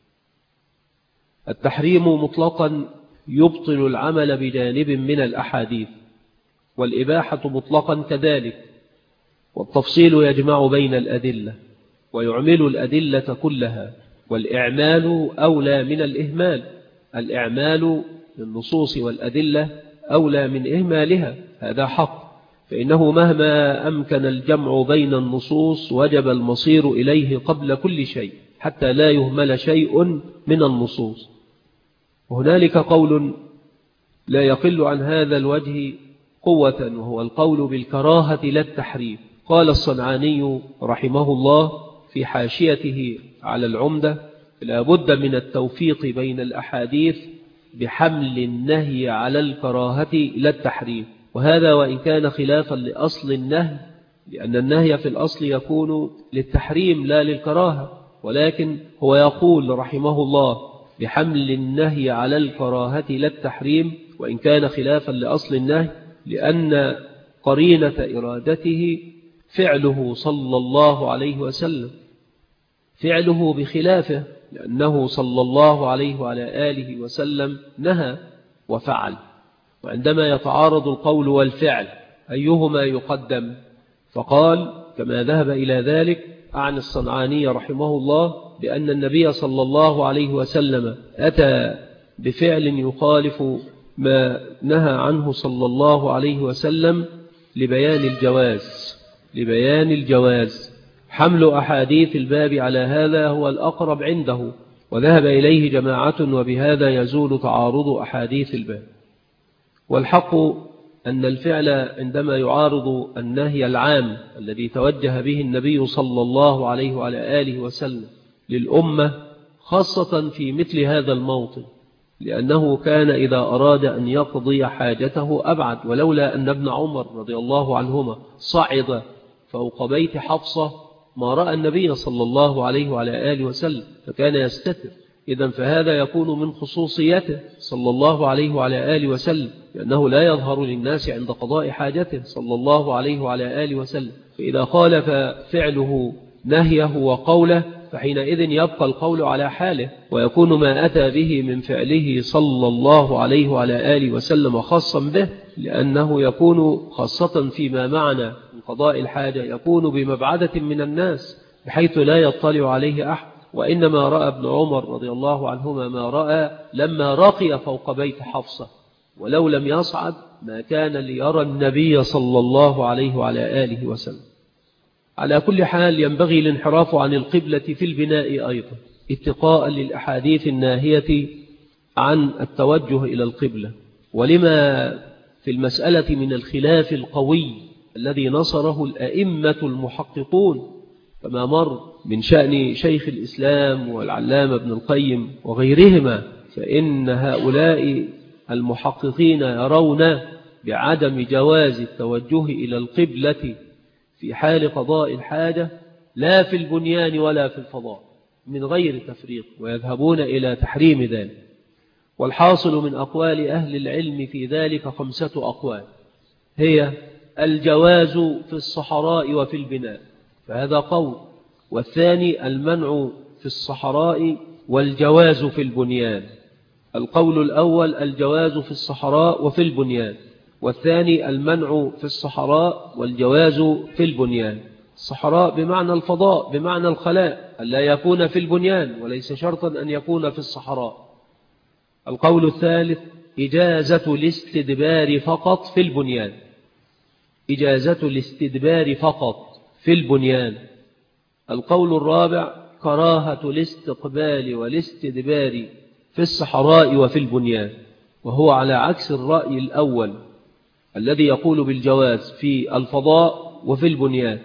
Speaker 2: التحريم مطلقا يبطل العمل بجانب من الأحاديث، والإباحة مطلقا كذلك، والتفصيل يجمع بين الأدلة ويعمل الأدلة كلها، والإعمال أولى من الإهمال. الإعمال للنصوص والأدلة أولى من إهمالها، هذا حق، فإنه مهما أمكن الجمع بين النصوص وجب المصير إليه قبل كل شيء حتى لا يهمل شيء من النصوص. وهنالك قول لا يقل عن هذا الوجه قوة، وهو القول بالكراهة لا التحريم. قال الصنعاني رحمه الله في حاشيته على العمدة: لا بد من التوفيق بين الأحاديث بحمل النهي على الكراهة لا التحريم، وهذا وإن كان خلافا لأصل النهي، لأن النهي في الأصل يكون للتحريم لا للكراهة، ولكن هو يقول رحمه الله بحمل النهي على الكراهة لا التحريم وإن كان خلافا لأصل النهي، لأن قرينة إرادته فعله صلى الله عليه وسلم، فعله بخلافه، لأنه صلى الله عليه وعلى آله وسلم نهى وفعل. وعندما يتعارض القول والفعل أيهما يقدم؟ فقال كما ذهب إلى ذلك عن الصنعاني رحمه الله بأن النبي صلى الله عليه وسلم أتى بفعل يخالف ما نهى عنه صلى الله عليه وسلم لبيان الجواز. حمل أحاديث الباب على هذا هو الأقرب عنده، وذهب إليه جماعة، وبهذا يزول تعارض أحاديث الباب. والحق أن الفعل عندما يعارض النهي العام الذي توجه به النبي صلى الله عليه وعلى آله وسلم للأمة خاصة في مثل هذا الموطن، لأنه كان إذا أراد أن يقضي حاجته أبعد، ولولا أن ابن عمر رضي الله عنهما صعد فوق بيت حفصة ما رأى النبي صلى الله عليه وعلى آله وسلم، فكان يستتر. إذن فهذا يكون من خصوصيته صلى الله عليه وعلى آله وسلم، لأنه لا يظهر للناس عند قضاء حاجته صلى الله عليه وعلى آله وسلم. فإذا خالف فعله نهيه وقوله فحينئذ يبقى القول على حاله، ويكون ما أتى به من فعله صلى الله عليه وعلى آله وسلم خاصا به، لأنه يكون خاصة فيما معنى من قضاء الحاجة، يكون بمبعدة من الناس بحيث لا يطلع عليه أحد. وإنما رأى ابن عمر رضي الله عنهما ما رأى لما رقي فوق بيت حفصة، ولو لم يصعد ما كان ليرى النبي صلى الله عليه وعلى آله وسلم. على كل حال ينبغي الانحراف عن القبلة في البناء أيضا اتقاء للأحاديث الناهية عن التوجه إلى القبلة، ولما في المسألة من الخلاف القوي الذي نصره الأئمة المحققون، فما مر من شأن شيخ الإسلام والعلامة ابن القيم وغيرهما، فإن هؤلاء المحققين يرون بعدم جواز التوجه إلى القبلة في حال قضاء الحاجة لا في البنيان ولا في الفضاء من غير تفريق، ويذهبون إلى تحريم ذلك. والحاصل من أقوال أهل العلم في ذلك 5 أقوال، هي الجواز في الصحراء وفي البناء، فهذا قول، والثاني المنع في الصحراء والجواز في البنيان. القول الأول الجواز في الصحراء وفي البنيان، والثاني المنع في الصحراء والجواز في البنيان. الصحراء بمعنى الفضاء، بمعنى الخلاء، ألا يكون في البنيان، وليس شرطا أن يكون في الصحراء. القول الثالث إجازة الاستدبار فقط في البنيان، إجازة الاستدبار فقط في البنيان. القول الرابع كراهة الاستقبال والاستدبار في الصحراء وفي البنيان، وهو على عكس الرأي الأول الذي يقول بالجواز في الفضاء وفي البنيان.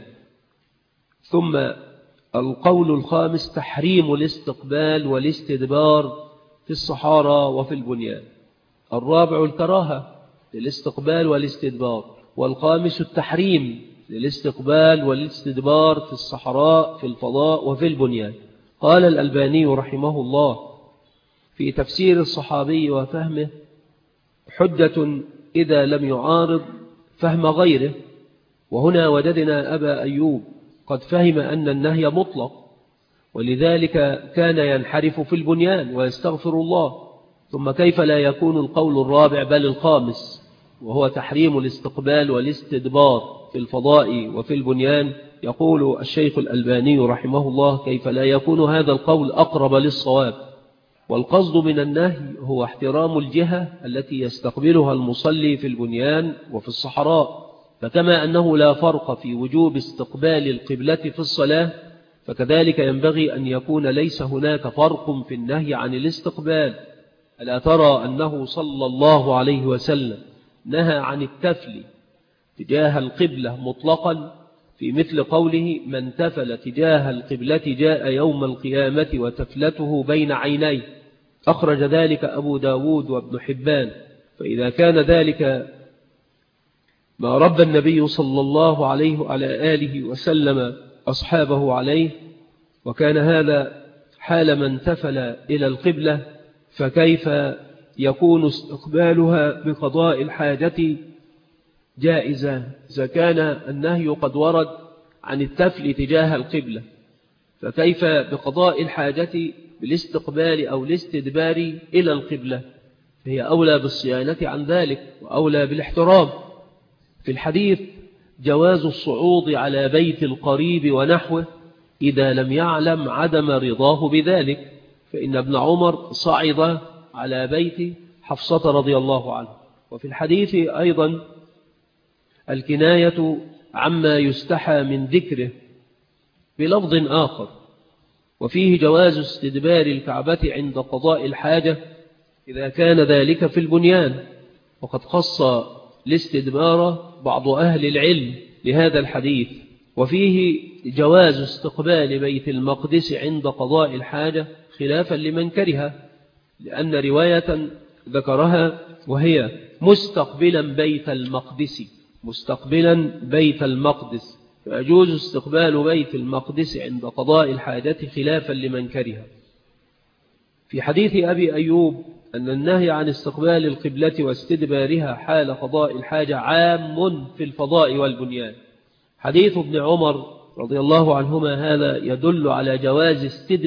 Speaker 2: ثم القول الخامس تحريم الاستقبال والاستدبار في الصحراء وفي البنيان. الرابع الكراهة للاستقبال والاستدبار، والخامس التحريم للاستقبال والاستدبار في الصحراء في الفضاء وفي البنيان. قال الألباني رحمه الله في تفسير الصحابي وفهمه: حجة إذا لم يعارض فهم غيره. وهنا وجدنا أبا أيوب قد فهم أن النهي مطلق، ولذلك كان ينحرف في البنيان ويستغفر الله. ثم كيف لا يكون القول الرابع بل الخامس، وهو تحريم الاستقبال والاستدبار في الفضاء وفي البنيان؟ يقول الشيخ الألباني رحمه الله: كيف لا يكون هذا القول أقرب للصواب؟ والقصد من النهي هو احترام الجهة التي يستقبلها المصلي في البنيان وفي الصحراء. فكما أنه لا فرق في وجوب استقبال القبلة في الصلاة، فكذلك ينبغي أن يكون ليس هناك فرق في النهي عن الاستقبال. ألا ترى أنه صلى الله عليه وسلم نهى عن التفل تجاه القبلة مطلقا، في مثل قوله: من تفل تجاه القبلة جاء يوم القيامة وتفلته بين عينيه. أخرج ذلك أبو داود وابن حبان. فإذا كان ذلك ما رب النبي صلى الله عليه وعلى آله وسلم أصحابه عليه، وكان هذا حال من تفل إلى القبلة، فكيف يكون استقبالها بقضاء الحاجة جائزة إذا كان النهي قد ورد عن التفل تجاه القبلة؟ فكيف بقضاء الحاجة بالاستقبال أو الاستدبار إلى القبلة؟ هي أولى بالصيانة عن ذلك وأولى بالاحترام. في الحديث جواز الصعود على بيت القريب ونحوه إذا لم يعلم عدم رضاه بذلك، فإن ابن عمر صعد على بيت حفصة رضي الله عنه. وفي الحديث أيضا الكناية عما يستحى من ذكره بلفظ آخر، وفيه جواز استدبار الكعبة عند قضاء الحاجة إذا كان ذلك في البنيان. وقد خص الاستدبار بعض أهل العلم لهذا الحديث. وفيه جواز استقبال بيت المقدس عند قضاء الحاجة خلافا لمن كره، لأن رواية ذكرها وهي مستقبلا بيت المقدس، مستقبلا بيت المقدس، فيجوز استقبال بيت المقدس عند قضاء الحاجة خلافا لمن كره. في حديث أبي أيوب أن النهي عن استقبال القبلة واستدبارها حال قضاء الحاجة عام في الفضاء والبنيان. حديث ابن عمر رضي الله عنهما هذا يدل على جواز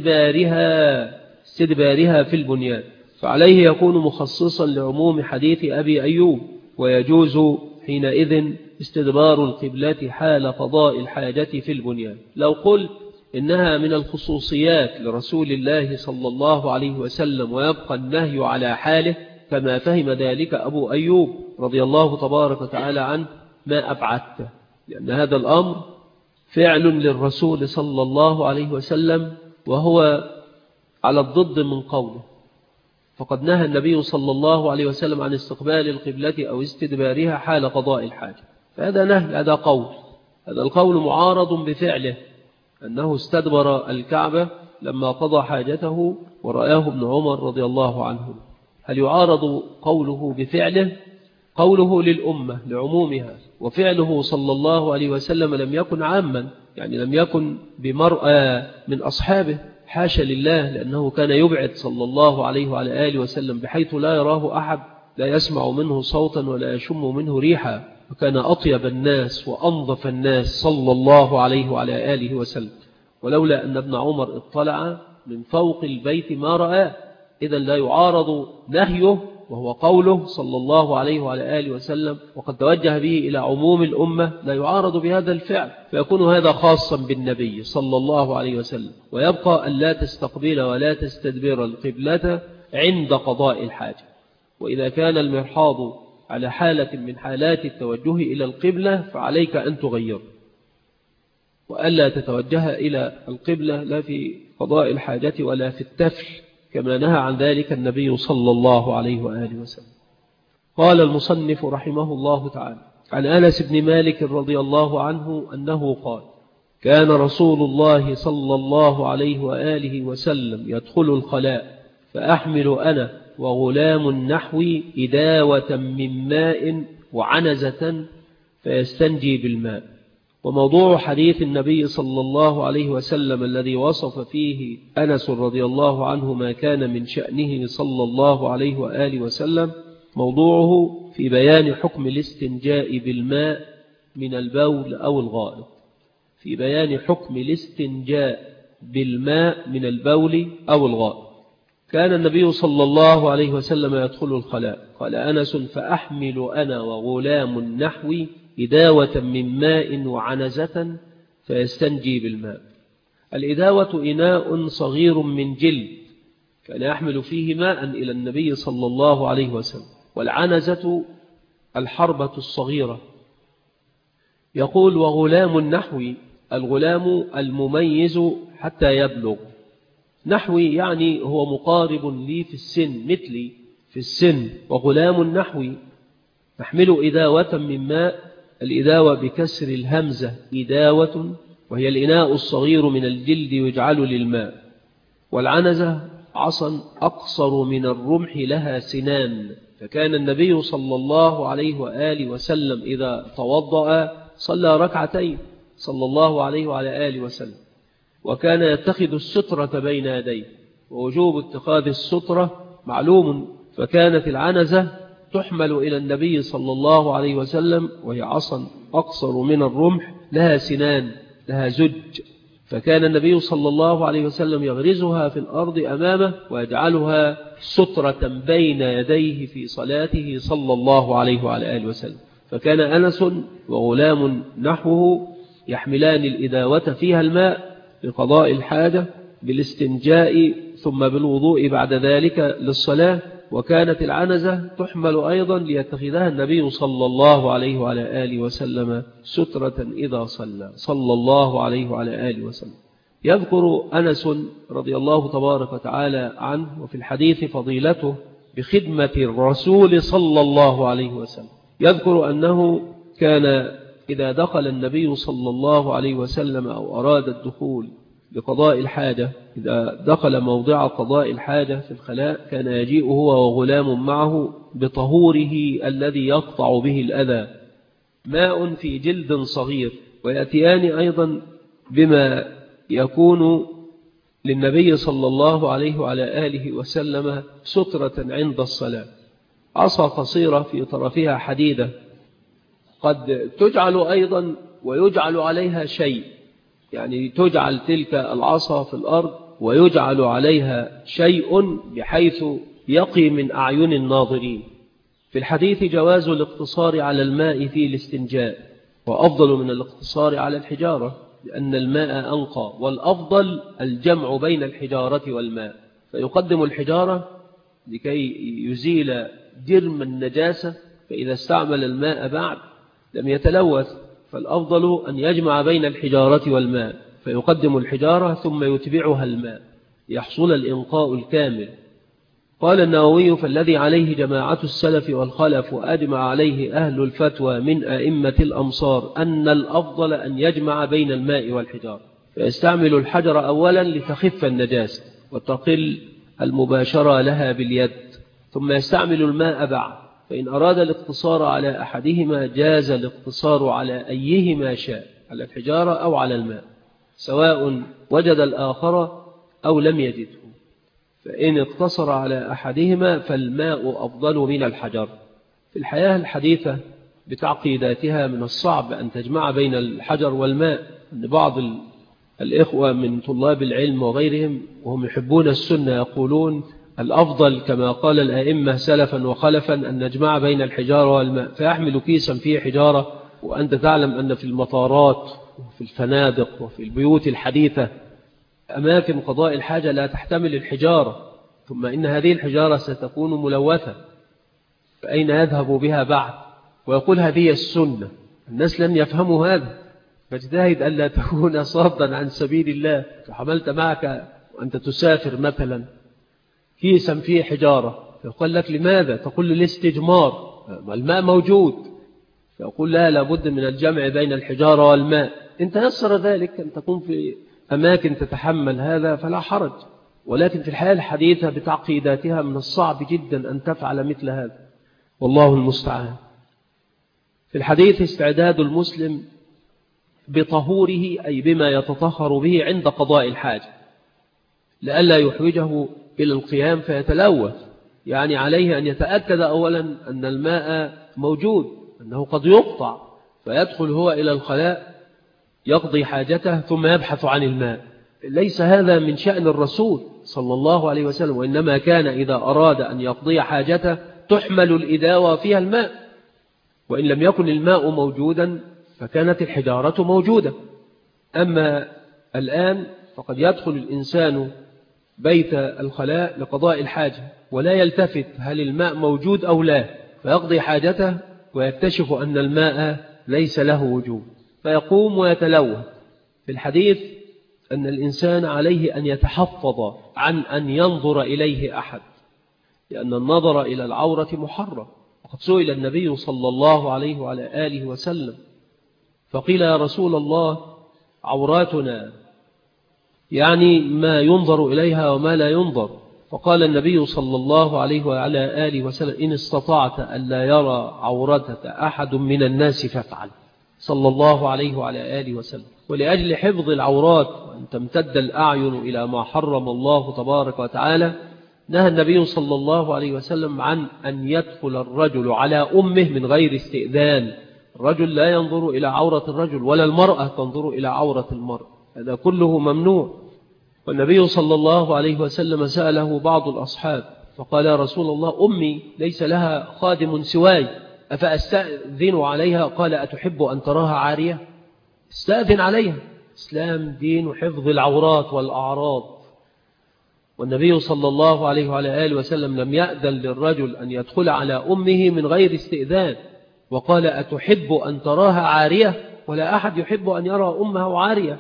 Speaker 2: استدبارها في البنيان، فعليه يكون مخصصا لعموم حديث أبي أيوب، ويجوز حينئذ استدبار القبلة حال قضاء الحاجة في البنيان. لو قلت إنها من الخصوصيات لرسول الله صلى الله عليه وسلم ويبقى النهي على حاله كما فهم ذلك أبو أيوب رضي الله تبارك وتعالى عنه، ما أبعدته، لأن هذا الأمر فعل للرسول صلى الله عليه وسلم وهو على الضد من قوله. فقد نهى النبي صلى الله عليه وسلم عن استقبال القبلة أو استدبارها حال قضاء الحاجة، فهذا نهي، هذا قول. هذا القول معارض بفعله، أنه استدبر الكعبة لما قضى حاجته ورآه ابن عمر رضي الله عنه. هل يعارض قوله بفعله؟ قوله للأمة لعمومها، وفعله صلى الله عليه وسلم لم يكن عاما، يعني لم يكن بمرأى من أصحابه، حاشا لله، لأنه كان يبعد صلى الله عليه وعلى آله وسلم بحيث لا يراه أحد، لا يسمع منه صوتا ولا يشم منه ريحا، وكان أطيب الناس وأنظف الناس صلى الله عليه وعلى آله وسلم. ولولا أن ابن عمر اطلع من فوق البيت ما رآه، إذا لا يعارض نهيه وهو قوله صلى الله عليه وعلى آله وسلم، وقد توجه به إلى عموم الأمة، لا يعارض بهذا الفعل، فيكون هذا خاصا بالنبي صلى الله عليه وسلم. ويبقى أن لا تستقبل ولا تستدبر القبلة عند قضاء الحاجة. وإذا كان المرحاض على حالة من حالات التوجه إلى القبلة فعليك أن تغير، وألا تتوجه إلى القبلة لا في قضاء الحاجة ولا في التفل، كما نهى عن ذلك النبي صلى الله عليه وآله وسلم. قال المصنف رحمه الله تعالى: عن أنس بن مالك رضي الله عنه أنه قال: كان رسول الله صلى الله عليه وآله وسلم يدخل الخلاء فأحمل أنا وغلام نحوي إداوة من ماء وعنزة فيستنجي بالماء. وموضوع حديث النبي صلى الله عليه وسلم الذي وصف فيه أنس رضي الله عنه ما كان من شأنه صلى الله عليه وآله وسلم، موضوعه في بيان حكم الاستنجاء بالماء من البول أو الغائط، في بيان حكم الاستنجاء بالماء من البول أو الغائط. كان النبي صلى الله عليه وسلم يدخل الخلاء، قال أنس: فأحمل أنا وغلام نحوي إداوة من ماء وعنزة فيستنجي بالماء. الإداوة إناء صغير من جلد كان يحمل فيه ماء إلى النبي صلى الله عليه وسلم، والعنزة الحربة الصغيرة. يقول: وغلام نحوي، الغلام المميز حتى يبلغ. نحوي يعني هو مقارب لي في السن، مثلي في السن. وغلام نحوي نحمل إداوة من ماء، الإداوة بكسر الهمزة إداوة، وهي الإناء الصغير من الجلد يجعل للماء. والعنزة عصا أقصر من الرمح لها سنان، فكان النبي صلى الله عليه وآله وسلم إذا توضأ صلى ركعتين صلى الله عليه وعلى آله وسلم، وكان يتخذ السترة بين يديه، ووجوب اتخاذ السترة معلوم، فكانت العنزة تحمل إلى النبي صلى الله عليه وسلم وهي عصا أقصر من الرمح لها سنان لها زج، فكان النبي صلى الله عليه وسلم يغرزها في الأرض أمامه ويجعلها سترة بين يديه في صلاته صلى الله عليه وعلى آله وسلم. فكان أنس وغلام نحوه يحملان الإداوة فيها الماء لقضاء الحاجة بالاستنجاء ثم بالوضوء بعد ذلك للصلاة، وكانت العنزة تحمل أيضا ليتخذها النبي صلى الله عليه وعلى آله وسلم سترة إذا صلى الله عليه وعلى آله وسلم. يذكر أنس رضي الله تبارك وتعالى عنه وفي الحديث فضيلته بخدمة الرسول صلى الله عليه وسلم. يذكر أنه كان إذا دخل النبي صلى الله عليه وسلم أو أراد الدخول لقضاء الحاجة، إذا دخل موضع قضاء الحاجة في الخلاء كان يجيء هو وغلام معه بطهوره الذي يقطع به الأذى، ماء في جلد صغير، ويأتيان أيضا بما يكون للنبي صلى الله عليه وعلى آله وسلم سترة عند الصلاة، عصا قصيرة في طرفها حديدة قد تجعل أيضا ويجعل عليها شيء، يعني تجعل تلك العصا في الأرض ويجعل عليها شيء بحيث يقي من أعين الناظرين. في الحديث جواز الاقتصار على الماء في الاستنجاء، وأفضل من الاقتصار على الحجارة لأن الماء أنقى، والأفضل الجمع بين الحجارة والماء، فيقدم الحجارة لكي يزيل جرم النجاسة، فإذا استعمل الماء بعد لم يتلوث، فالأفضل أن يجمع بين الحجارة والماء، فيقدم الحجارة ثم يتبعها الماء يحصل الإنقاء الكامل. قال النووي: فالذي عليه جماعة السلف والخلف وأجمع عليه أهل الفتوى من أئمة الأمصار أن الأفضل أن يجمع بين الماء والحجارة، فيستعمل الحجر أولا لتخف النجاسة وتقل المباشرة لها باليد، ثم يستعمل الماء بعد، فإن أراد الاقتصار على أحدهما جاز الاقتصار على أيهما شاء، على الحجارة أو على الماء، سواء وجد الآخر أو لم يجده، فإن اقتصر على أحدهما فالماء أفضل من الحجر. في الحياة الحديثة بتعقيداتها من الصعب أن تجمع بين الحجر والماء، أن بعض الإخوة من طلاب العلم وغيرهم وهم يحبون السنة يقولون الأفضل كما قال الأئمة سلفا وخلفا أن نجمع بين الحجارة والماء، فيحمل كيسا فيه حجارة، وأنت تعلم أن في المطارات وفي الفنادق وفي البيوت الحديثة أماكن قضاء الحاجة لا تحتمل الحجارة، ثم إن هذه الحجارة ستكون ملوثة، فأين يذهب بها بعد؟ ويقول هذه السنة. الناس لن يفهموا هذا، فاجتهد ألا تكون صادا عن سبيل الله. فحملت معك وأنت تسافر مثلا كيسا فيه حجارة، فيقول لك لماذا؟ تقول الاستجمار، الماء موجود، فيقول لا، لابد من الجمع بين الحجارة والماء. إن تيسر ذلك أن تكون في أماكن تتحمل هذا فلا حرج، ولكن في الحياة الحديثة بتعقيداتها من الصعب جدا أن تفعل مثل هذا، والله المستعان. في الحديث استعداد المسلم بطهوره، أي بما يتطهر به عند قضاء الحاجة، لئلا يحوجه إلى القيام فيتلوث. يعني عليه أن يتأكد أولا أن الماء موجود، أنه قد يقطع فيدخل هو إلى الخلاء يقضي حاجته ثم يبحث عن الماء. ليس هذا من شأن الرسول صلى الله عليه وسلم، وإنما كان إذا أراد أن يقضي حاجته تحمل الإداوة فيها الماء، وإن لم يكن الماء موجودا فكانت الحجارة موجودة. أما الآن فقد يدخل الإنسان بيت الخلاء لقضاء الحاجة ولا يلتفت هل الماء موجود أو لا، فيقضي حاجته ويكتشف أن الماء ليس له وجود فيقوم ويتلوث. في الحديث أن الإنسان عليه أن يتحفظ عن أن ينظر إليه أحد، لأن النظر إلى العورة محرم. وقد سئل النبي صلى الله عليه وعلى آله وسلم فقيل يا رسول الله عوراتنا، يعني ما ينظر إليها وما لا ينظر، فقال النبي صلى الله عليه وعلى آله وسلم إن استطعت أن لا يرى عورتك أحد من الناس فافعل، صلى الله عليه وعلى آله وسلم. ولأجل حفظ العورات وأن تمتد الأعين إلى ما حرم الله تبارك وتعالى نهى النبي صلى الله عليه وسلم عن أن يدخل الرجل على أمه من غير استئذان. الرجل لا ينظر إلى عورة الرجل ولا المرأة تنظر إلى عورة المرأة، هذا كله ممنوع. والنبي صلى الله عليه وسلم سأله بعض الأصحاب فقال يا رسول الله أمي ليس لها خادم سواي أفأستأذن عليها؟ قال أتحب أن تراها عارية؟ استأذن عليها. إسلام دين حفظ العورات والأعراض، والنبي صلى الله عليه وعلى آله وسلم لم يأذن للرجل أن يدخل على أمه من غير استئذان، وقال أتحب أن تراها عارية؟ ولا أحد يحب أن يرى أمه عارية.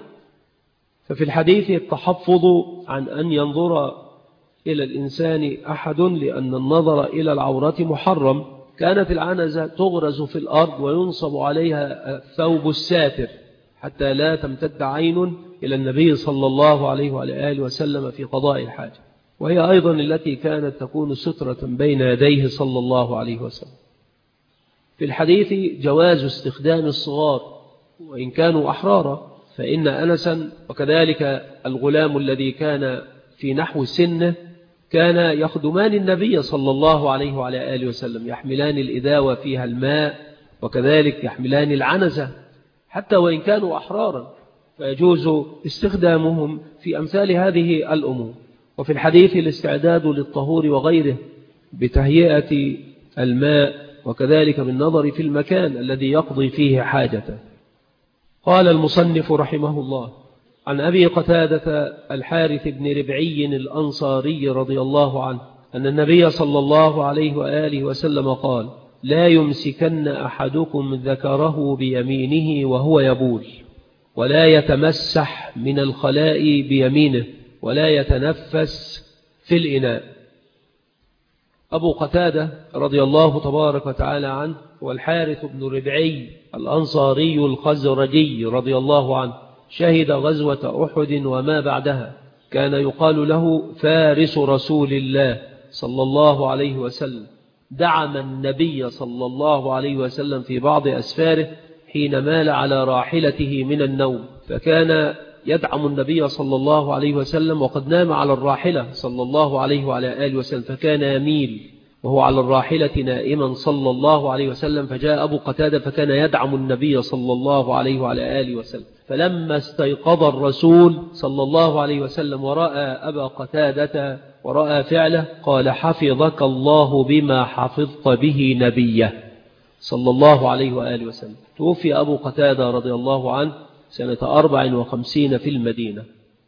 Speaker 2: ففي الحديث التحفظ عن أن ينظر إلى الإنسان أحد، لأن النظر إلى العورة محرم. كانت العنزة تغرز في الأرض وينصب عليها الثوب الساتر حتى لا تمتد عين إلى النبي صلى الله عليه وعلى آله وسلم في قضاء الحاجة، وهي أيضا التي كانت تكون سترة بين يديه صلى الله عليه وسلم. في الحديث جواز استخدام الصغار وإن كانوا أحرارا، فإن أنسا وكذلك الغلام الذي كان في نحو سنه كان يخدمان النبي صلى الله عليه وعلى آله وسلم، يحملان الإداوة فيها الماء وكذلك يحملان العنزة حتى وإن كانوا أحرارا، فيجوز استخدامهم في أمثال هذه الأمور. وفي الحديث الاستعداد للطهور وغيره بتهيئة الماء وكذلك بالنظر في المكان الذي يقضي فيه حاجته. قال المصنف رحمه الله عن أبي قتادة الحارث بن ربعي الأنصاري رضي الله عنه أن النبي صلى الله عليه وآله وسلم قال لا يمسكن أحدكم ذكره بيمينه وهو يبول، ولا يتمسح من الخلاء بيمينه، ولا يتنفس في الإناء. أبو قتادة رضي الله تبارك وتعالى عنه والحارث بن ربعي الأنصاري الخزرجي رضي الله عنه شهد غزوة أحد وما بعدها، كان يقال له فارس رسول الله صلى الله عليه وسلم، دعم النبي صلى الله عليه وسلم في بعض أسفاره حين مال على راحلته من النوم، فكان يدعم النبي صلى الله عليه وسلم وقد نام على الراحلة صلى الله عليه وعلى آله وسلم، فكان يميل وهو على الراحلة نائما صلى الله عليه وسلم، فجاء أبو قتادة فكان يدعم النبي صلى الله عليه وعلى آله وسلم، فلما استيقظ الرسول صلى الله عليه وسلم ورأى أبا قتادة ورأى فعله قال: حفظك الله بما حفظت به نبيه صلى الله عليه وآله وسلم. توفي أبو قتادة رضي الله عنه سنة 54 في المدينة.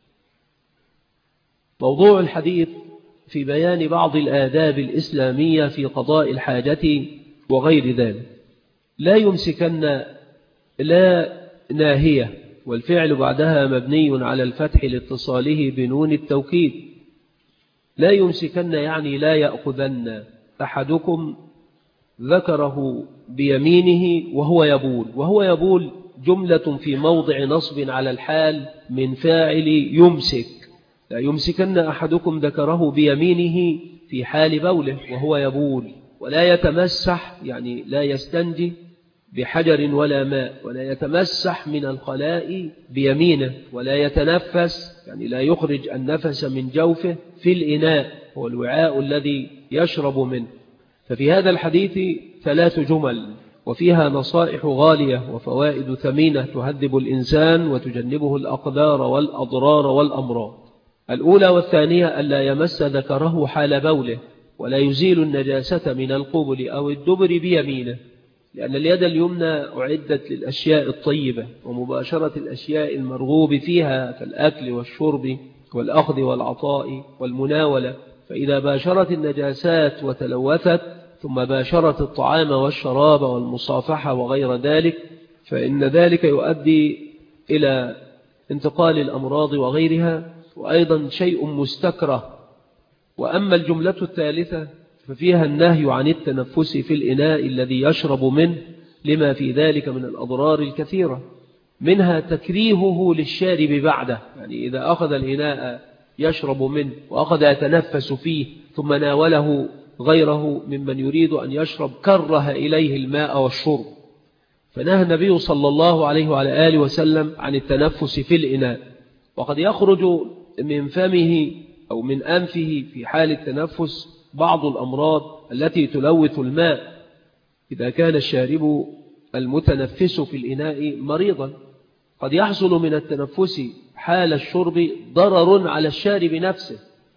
Speaker 2: موضوع الحديث في بيان بعض الآداب الإسلامية في قضاء الحاجة وغير ذلك. لا يمسكن لا ناهية، والفعل بعدها مبني على الفتح لاتصاله بنون التوكيد. لا يمسكن يعني لا يأخذن أحدكم ذكره بيمينه وهو يبول. وهو يبول جملة في موضع نصب على الحال من فاعل يمسك. لا يمسكن أحدكم ذكره بيمينه في حال بوله وهو يبول. ولا يتمسح يعني لا يستنجي بحجر ولا ماء، ولا يتمسح من الخلاء بيمينه، ولا يتنفس يعني لا يخرج النفس من جوفه في الإناء هو الوعاء الذي يشرب منه. ففي هذا الحديث 3 جمل وفيها نصائح غالية وفوائد ثمينة تهذب الإنسان وتجنبه الأقدار والأضرار والأمراض. الأولى والثانية ألا يمس ذكره حال بوله، ولا يزيل النجاسة من القبل أو الدبر بيمينه، لأن اليد اليمنى أعدت للأشياء الطيبة ومباشرة الأشياء المرغوب فيها كالأكل والشرب والأخذ والعطاء والمناولة. فإذا باشرت النجاسات وتلوثت ثم باشرت الطعام والشراب والمصافحة وغير ذلك، فإن ذلك يؤدي إلى انتقال الأمراض وغيرها، وأيضا شيء مستكره. وأما الجملة الثالثة ففيها النهي عن التنفس في الإناء الذي يشرب منه لما في ذلك من الأضرار الكثيرة، منها تكريهه للشارب بعده، يعني إذا أخذ الإناء يشرب منه وأخذ يتنفس فيه ثم ناوله غيره ممن يريد أن يشرب كره إليه الماء والشرب. فنهى النبي صلى الله عليه وعلى آله وسلم عن التنفس في الإناء. وقد يخرج من فمه أو من أنفه في حال التنفس بعض الأمراض التي تلوث الماء إذا كان الشارب المتنفس في الإناء مريضا. قد يحصل من التنفس حال الشرب ضرر على الشارب نفسه،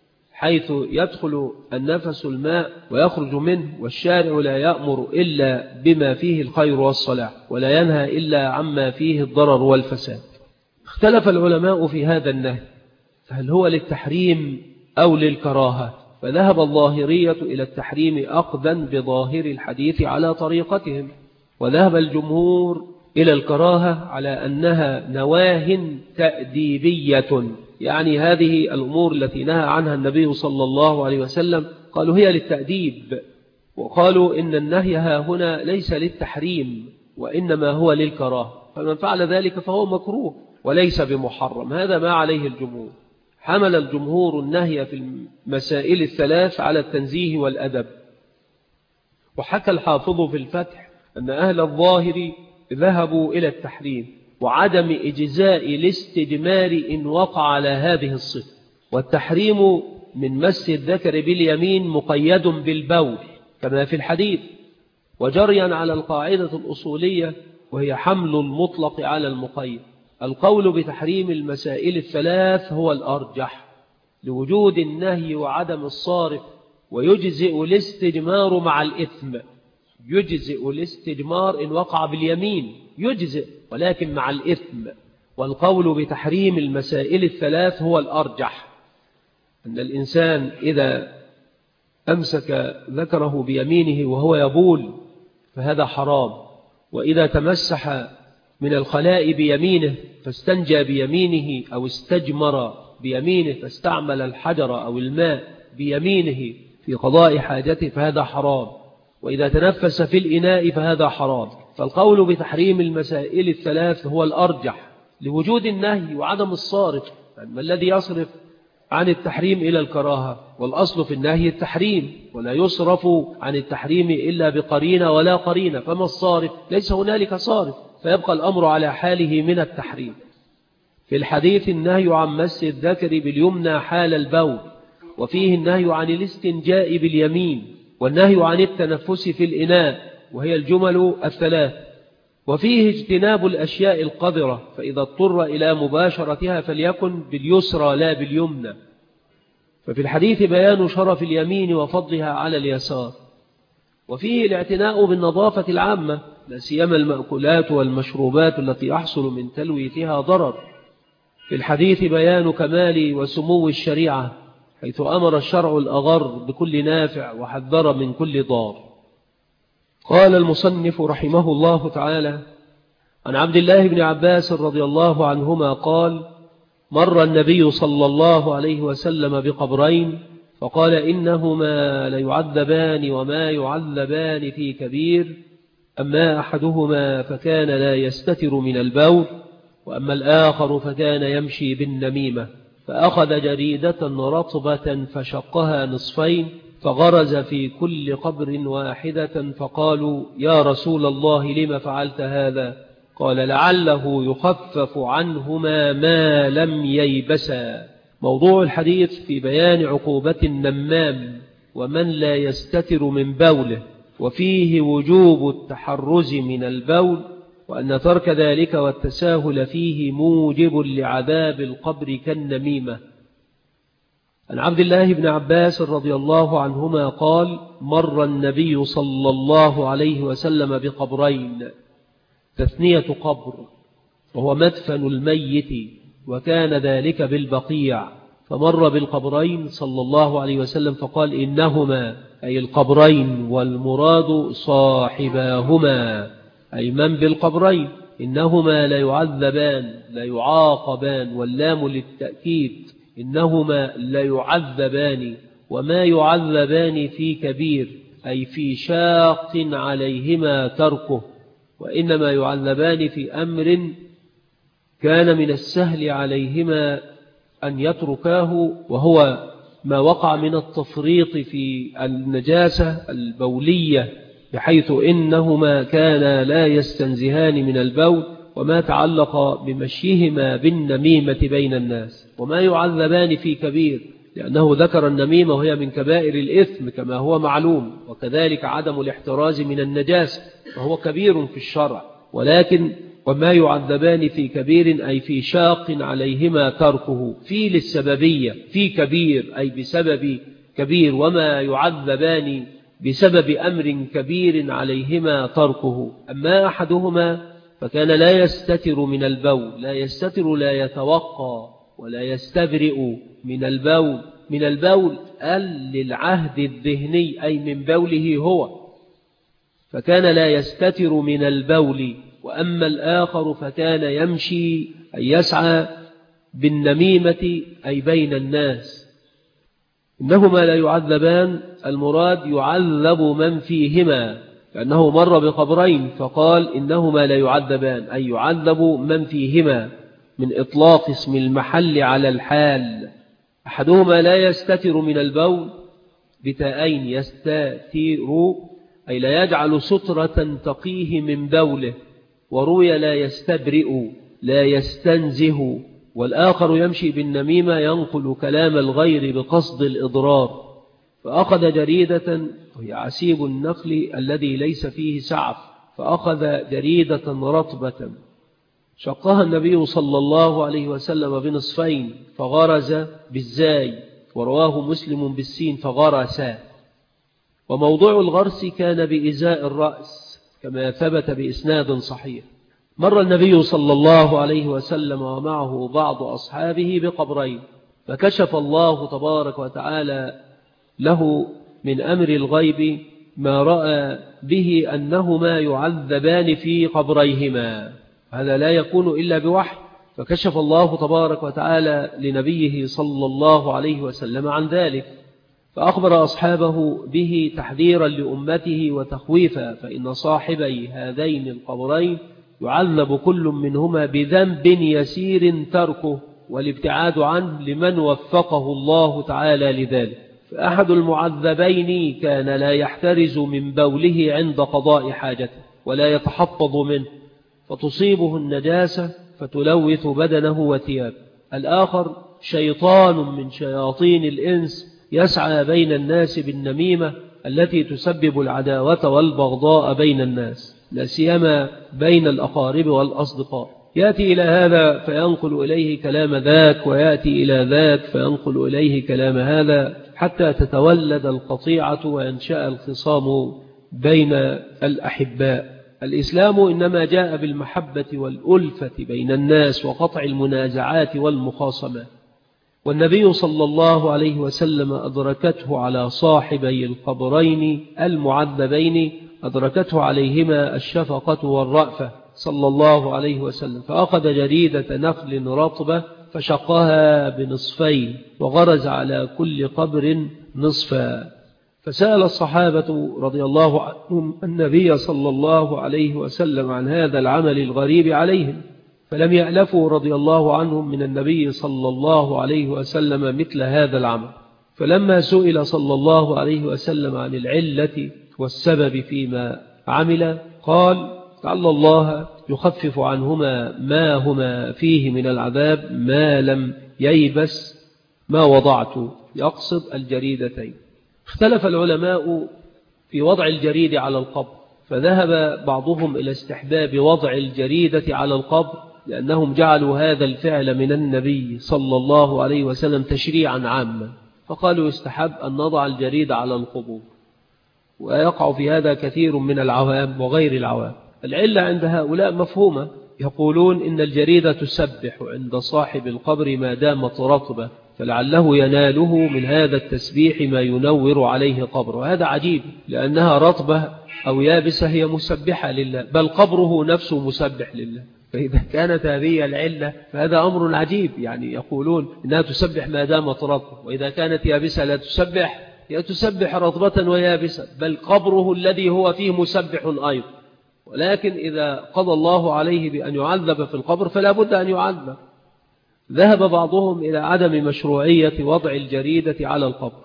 Speaker 2: حيث يدخل النفس الماء ويخرج منه، والشارع لا يأمر إلا بما فيه الخير والصلاح، ولا ينهى إلا عما فيه الضرر والفساد. اختلف العلماء في هذا النهي، فهل هو للتحريم أو للكراهة؟ فذهب الظاهرية إلى التحريم أخذا بظاهر الحديث على طريقتهم، وذهب الجمهور إلى الكراهة على أنها نواه تأديبية، يعني هذه الأمور التي نهى عنها النبي صلى الله عليه وسلم قالوا هي للتأديب، وقالوا إن النهي هنا ليس للتحريم وإنما هو للكراهة، فمن فعل ذلك فهو مكروه وليس بمحرم. هذا ما عليه الجمهور. حمل الجمهور النهي في المسائل الثلاث على التنزيه والأدب. وحكى الحافظ في الفتح أن أهل الظاهر ذهبوا إلى التحريم وعدم إجزاء الاستجمار إن وقع على هذه الصفة. والتحريم من مس الذكر باليمين مقيد بالبول كما في الحديث، وجريا على القاعدة الأصولية وهي حمل المطلق على المقيد. القول بتحريم المسائل الثلاث هو الأرجح لوجود النهي وعدم الصارف، ويجزئ الاستجمار مع الإثم. يجزئ الاستجمار إن وقع باليمين يجزئ، ولكن مع الإثم. والقول بتحريم المسائل الثلاث هو الأرجح، أن الإنسان إذا أمسك ذكره بيمينه وهو يبول فهذا حرام، وإذا تمسح من الخلاء بيمينه فاستنجى بيمينه أو استجمر بيمينه فاستعمل الحجر أو الماء بيمينه في قضاء حاجته فهذا حرام، وإذا تنفس في الإناء فهذا حرام. فالقول بتحريم المسائل الثلاث هو الأرجح لوجود النهي وعدم الصارف، يعني ما الذي يصرف عن التحريم إلى الكراهة؟ والأصل في النهي التحريم، ولا يصرف عن التحريم إلا بقرينة ولا قرينة، فما الصارف؟ ليس هنالك صارف، فيبقى الأمر على حاله من التحريم. في الحديث النهي عن مس الذكر باليمنى حال البول، وفيه النهي عن الاستنجاء باليمين، والنهي عن التنفس في الإناء وهي الجمل الثلاث. وفيه اجتناب الأشياء القذرة، فإذا اضطر إلى مباشرتها فليكن باليسرى لا باليمنى. ففي الحديث بيان شرف اليمين وفضلها على اليسار. وفيه الاعتناء بالنظافة العامة، لا سيما المأكولات والمشروبات التي يحصل من تلويثها ضرر. في الحديث بيان كمال وسمو الشريعة، حيث أمر الشرع الأغر بكل نافع وحذر من كل ضار. قال المصنف رحمه الله تعالى: عن عبد الله بن عباس رضي الله عنهما قال: مر النبي صلى الله عليه وسلم بقبرين فقال: إنهما ليعذبان وما يعذبان في كبير، أما أحدهما فكان لا يستتر من البول، وأما الآخر فكان يمشي بالنميمة، فأخذ جريدة رطبة فشقها نصفين فغرز في كل قبر واحدة، فقالوا: يا رسول الله لم فعلت هذا؟ قال: لعله يخفف عنهما ما لم ييبسا. موضوع الحديث في بيان عقوبة النمام ومن لا يستتر من بوله، وفيه وجوب التحرز من البول، وأن ترك ذلك والتساهل فيه موجب لعذاب القبر كالنميمة. عن عبد الله بن عباس رضي الله عنهما قال: مر النبي صلى الله عليه وسلم بقبرين، تثنية قبر، وهو مدفن الميت، وكان ذلك بالبقيع، فمر بالقبرين صلى الله عليه وسلم فقال: إنهما أي القبرين، والمراد صاحباهما أي من بالقبرين، إنهما لا يعذبان لا يعاقبان، واللام للتأكيد، إنهما لا يعذبان وما يعذبان في كبير أي في شاق عليهما تركه، وإنما يعذبان في أمر كان من السهل عليهما أن يتركاه، وهو ما وقع من التفريط في النجاسة البولية، بحيث إنهما كانا لا يستنزهان من البول، وما تعلق بمشيهما بالنميمة بين الناس. وما يعذبان في كبير، لأنه ذكر النميمة وهي من كبائر الإثم كما هو معلوم، وكذلك عدم الاحتراز من النجاسة وهو كبير في الشرع. ولكن وما يعذبان في كبير أي في شاق عليهما تركه، في للسببية، في كبير أي بسبب كبير، وما يعذبان بسبب أمر كبير عليهما تركه. أما أحدهما فكان لا يستتر من البول، لا يستتر لا يتوقى ولا يستبرئ من البول، من البول للعهد الذهني أي من بوله هو، فكان لا يستتر من البول. وأما الآخر فكان يمشي أي يسعى بالنميمة أي بين الناس. إنهما لا يعذبان، المراد يعذب من فيهما، لأنه مر بقبرين فقال إنهما لا يعذبان أي يعذب من فيهما، من إطلاق اسم المحل على الحال. أحدهما لا يستتر من البول بتاءين، يستتر أي لا يجعل سترة تقيه من بوله، وروي لا يستبرئ لا يستنزه. والآخر يمشي بالنميمة ينقل كلام الغير بقصد الإضرار، فأخذ جريدة وهي عسيب النخل الذي ليس فيه سعف، فأخذ جريدة رطبة شقها النبي صلى الله عليه وسلم بنصفين فغرز بالزاي، ورواه مسلم بالسين فغرس. وموضوع الغرس كان بإزاء الرأس كما ثبت بإسناد صحيح. مر النبي صلى الله عليه وسلم ومعه بعض أصحابه بقبرين، فكشف الله تبارك وتعالى له من أمر الغيب ما رأى به أنهما يعذبان في قبريهما، هذا لا يكون إلا بوحي، فكشف الله تبارك وتعالى لنبيه صلى الله عليه وسلم عن ذلك، فأخبر أصحابه به تحذيرا لأمته وتخويفا، فإن صاحبي هذين القبرين يعذب كل منهما بذنب يسير تركه والابتعاد عنه لمن وفقه الله تعالى لذلك. فأحد المعذبين كان لا يحترز من بوله عند قضاء حاجته ولا يتحفظ منه، فتصيبه النجاسة فتلوث بدنه وثيابه. الآخر شيطان من شياطين الإنس يسعى بين الناس بالنميمة التي تسبب العداوة والبغضاء بين الناس، لا سيما بين الأقارب والأصدقاء. يأتي إلى هذا فينقل إليه كلام ذاك، ويأتي إلى ذاك فينقل إليه كلام هذا، حتى تتولد القطيعة وينشأ الخصام بين الأحباء. الإسلام إنما جاء بالمحبة والألفة بين الناس وقطع المنازعات والمخاصمات، والنبي صلى الله عليه وسلم أدركته على صاحبي القبرين المعذبين، أدركته عليهما الشفقة والرأفة صلى الله عليه وسلم، فأخذ جريدة نخل رطبة فشقها بنصفين وغرز على كل قبر نصفا، فسأل الصحابة رضي الله عنهم النبي صلى الله عليه وسلم عن هذا العمل الغريب عليهم، فلم يألفوا رضي الله عنهم من النبي صلى الله عليه وسلم مثل هذا العمل. فلما سئل صلى الله عليه وسلم عن العلة والسبب فيما عمل قال: لعل الله يخفف عنهما ما هما فيه من العذاب ما لم ييبس ما وضعت، يقصد الجريدتين. اختلف العلماء في وضع الجريد على القبر، فذهب بعضهم إلى استحباب وضع الجريدة على القبر، لأنهم جعلوا هذا الفعل من النبي صلى الله عليه وسلم تشريعا عاما، فقالوا يستحب أن نضع الجريد على القبور، ويقع في هذا كثير من العوام وغير العوام. العلة عند هؤلاء مفهومة، يقولون إن الجريدة تسبح عند صاحب القبر ما دامت رطبة، فلعله يناله من هذا التسبيح ما ينور عليه قبره. وهذا عجيب، لأنها رطبة أو يابسة هي مسبحة لله، بل قبره نفسه مسبح لله. فإذا كانت هذه العلة فهذا أمر عجيب، يعني يقولون إنها تسبح ما دامت رطبة، وإذا كانت يابسة لا تسبح، هي تسبح رطبة ويابسة، بل قبره الذي هو فيه مسبح أيضا. ولكن إذا قضى الله عليه بأن يعذب في القبر فلا بد أن يعذب. ذهب بعضهم إلى عدم مشروعية وضع الجريدة على القبر،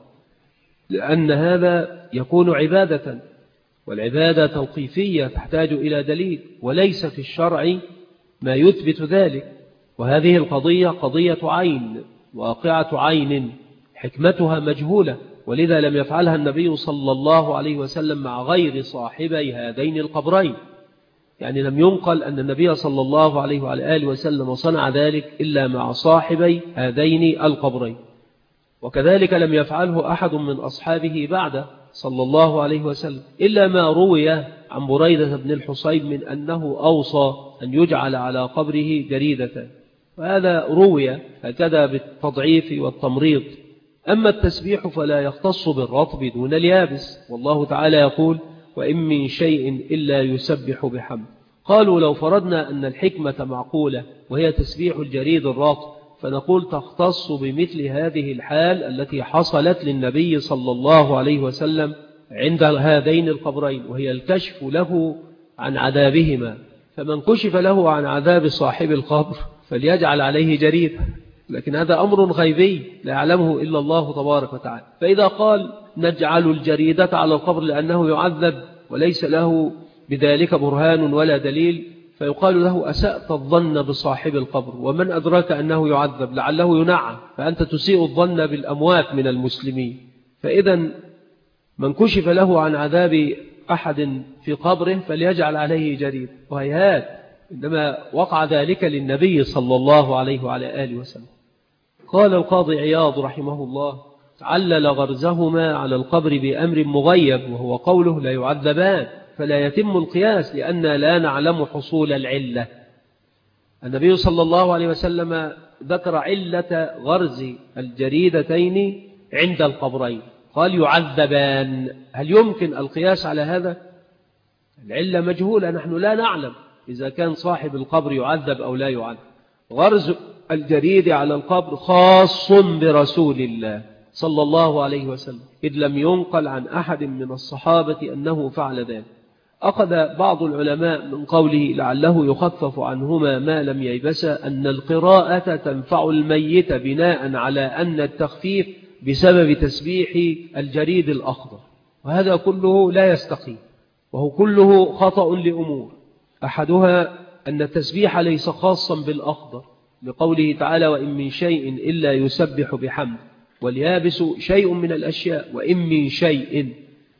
Speaker 2: لأن هذا يكون عبادة، والعبادة توقيفية تحتاج إلى دليل، وليس في الشرع ما يثبت ذلك. وهذه القضية قضية عين، واقعة عين، حكمتها مجهولة، ولذا لم يفعلها النبي صلى الله عليه وسلم مع غير صاحبي هذين القبرين. يعني لم ينقل أن النبي صلى الله عليه وآله وسلم صنع ذلك إلا مع صاحبي هذين القبرين، وكذلك لم يفعله أحد من أصحابه بعد صلى الله عليه وسلم، إلا ما روي عن بريدة بن الحصيب من أنه أوصى أن يجعل على قبره جريدة، وهذا روي هكذا بالتضعيف والتمريض. أما التسبيح فلا يختص بالرطب دون اليابس، والله تعالى يقول: وإن من شيء إلا يسبح بحمد. قالوا لو فرضنا أن الحكمة معقولة وهي تسبيح الجريد الرطب، فنقول تختص بمثل هذه الحال التي حصلت للنبي صلى الله عليه وسلم عند هذين القبرين، وهي الكشف له عن عذابهما، فمن كشف له عن عذاب صاحب القبر فليجعل عليه جريدة، لكن هذا أمر غيبي لا يعلمه إلا الله تبارك وتعالى. فإذا قال نجعل الجريدة على القبر لأنه يعذب وليس له بذلك برهان ولا دليل، فيقال له أسأت الظن بصاحب القبر، ومن أدرك أنه يعذب لعله ينعم، فأنت تسيء الظن بالأموات من المسلمين. فإذا من كشف له عن عذاب أحد في قبره فليجعل عليه جريد، وهيهات إنما وقع ذلك للنبي صلى الله عليه وعلى آله وسلم. قال القاضي عياض رحمه الله: علل غرزهما على القبر بأمر مغيب، وهو قوله لا يعذبان، فلا يتم القياس لأن لا نعلم حصول العلة. النبي صلى الله عليه وسلم ذكر علة غرز الجريدتين عند القبرين، قال يعذبان. هل يمكن القياس على هذا؟ العلة مجهولة، نحن لا نعلم إذا كان صاحب القبر يعذب أو لا يعذب. غرز الجريد على القبر خاص برسول الله صلى الله عليه وسلم، إذ لم ينقل عن أحد من الصحابة أنه فعل ذلك. أخذ بعض العلماء من قوله لعله يخفف عنهما ما لم ييبسا أن القراءة تنفع الميت بناء على أن التخفيف بسبب تسبيح الجريد الأخضر، وهذا كله لا يستقيم، وهو كله خطأ لأمور. أحدها أن التسبيح ليس خاصا بالأخضر، لقوله تعالى وإن من شيء إلا يسبح بحمد، واليابس شيء من الأشياء، وإن من شيء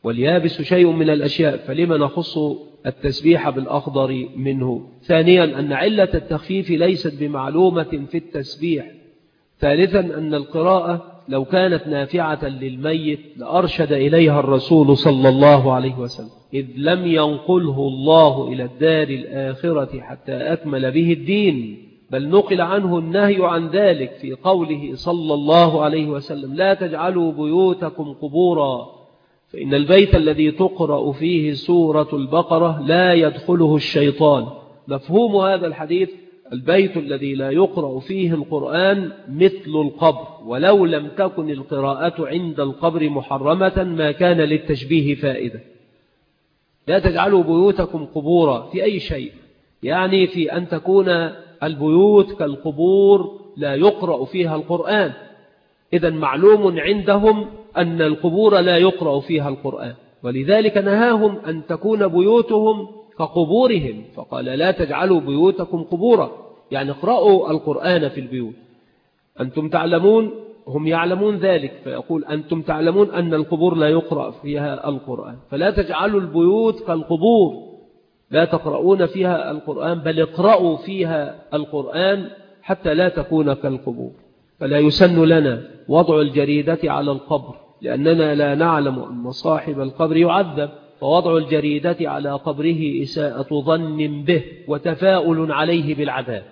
Speaker 2: واليابس شيء من الأشياء، فلما نخص التسبيح بالأخضر منه؟ ثانيا أن علة التخفيف ليست بمعلومة في التسبيح. ثالثا أن القراءة لو كانت نافعة للميت لأرشد إليها الرسول صلى الله عليه وسلم، إذ لم ينقله الله إلى الدار الآخرة حتى أكمل به الدين، بل نقل عنه النهي عن ذلك في قوله صلى الله عليه وسلم: لا تجعلوا بيوتكم قبورا، فإن البيت الذي تقرأ فيه سورة البقرة لا يدخله الشيطان. مفهوم هذا الحديث: البيت الذي لا يقرأ فيه القرآن مثل القبر، ولو لم تكن القراءة عند القبر محرمة ما كان للتشبيه فائدة. لا تجعلوا بيوتكم قبورا في أي شيء، يعني في أن تكون البيوت كالقبور لا يقرأ فيها القرآن. إذن معلوم عندهم أن القبور لا يقرأ فيها القرآن، ولذلك نهاهم أن تكون بيوتهم كقبورهم، فقال: لا تجعلوا بيوتكم قبورا، يعني اقرأوا القرآن في البيوت. أنتم تعلمون، هم يعلمون ذلك، فيقول: أنتم تعلمون أن القبور لا يقرأ فيها القرآن، فلا تجعلوا البيوت كالقبور، لا تقرؤون فيها القرآن، بل اقرأوا فيها القرآن حتى لا تكون كالقبور. فلا يسن لنا وضع الجريدة على القبر، لأننا لا نعلم أن صاحب القبر يعذب، فوضع الجريدة على قبره إساءة ظن به وتفاؤل عليه بالعذاب،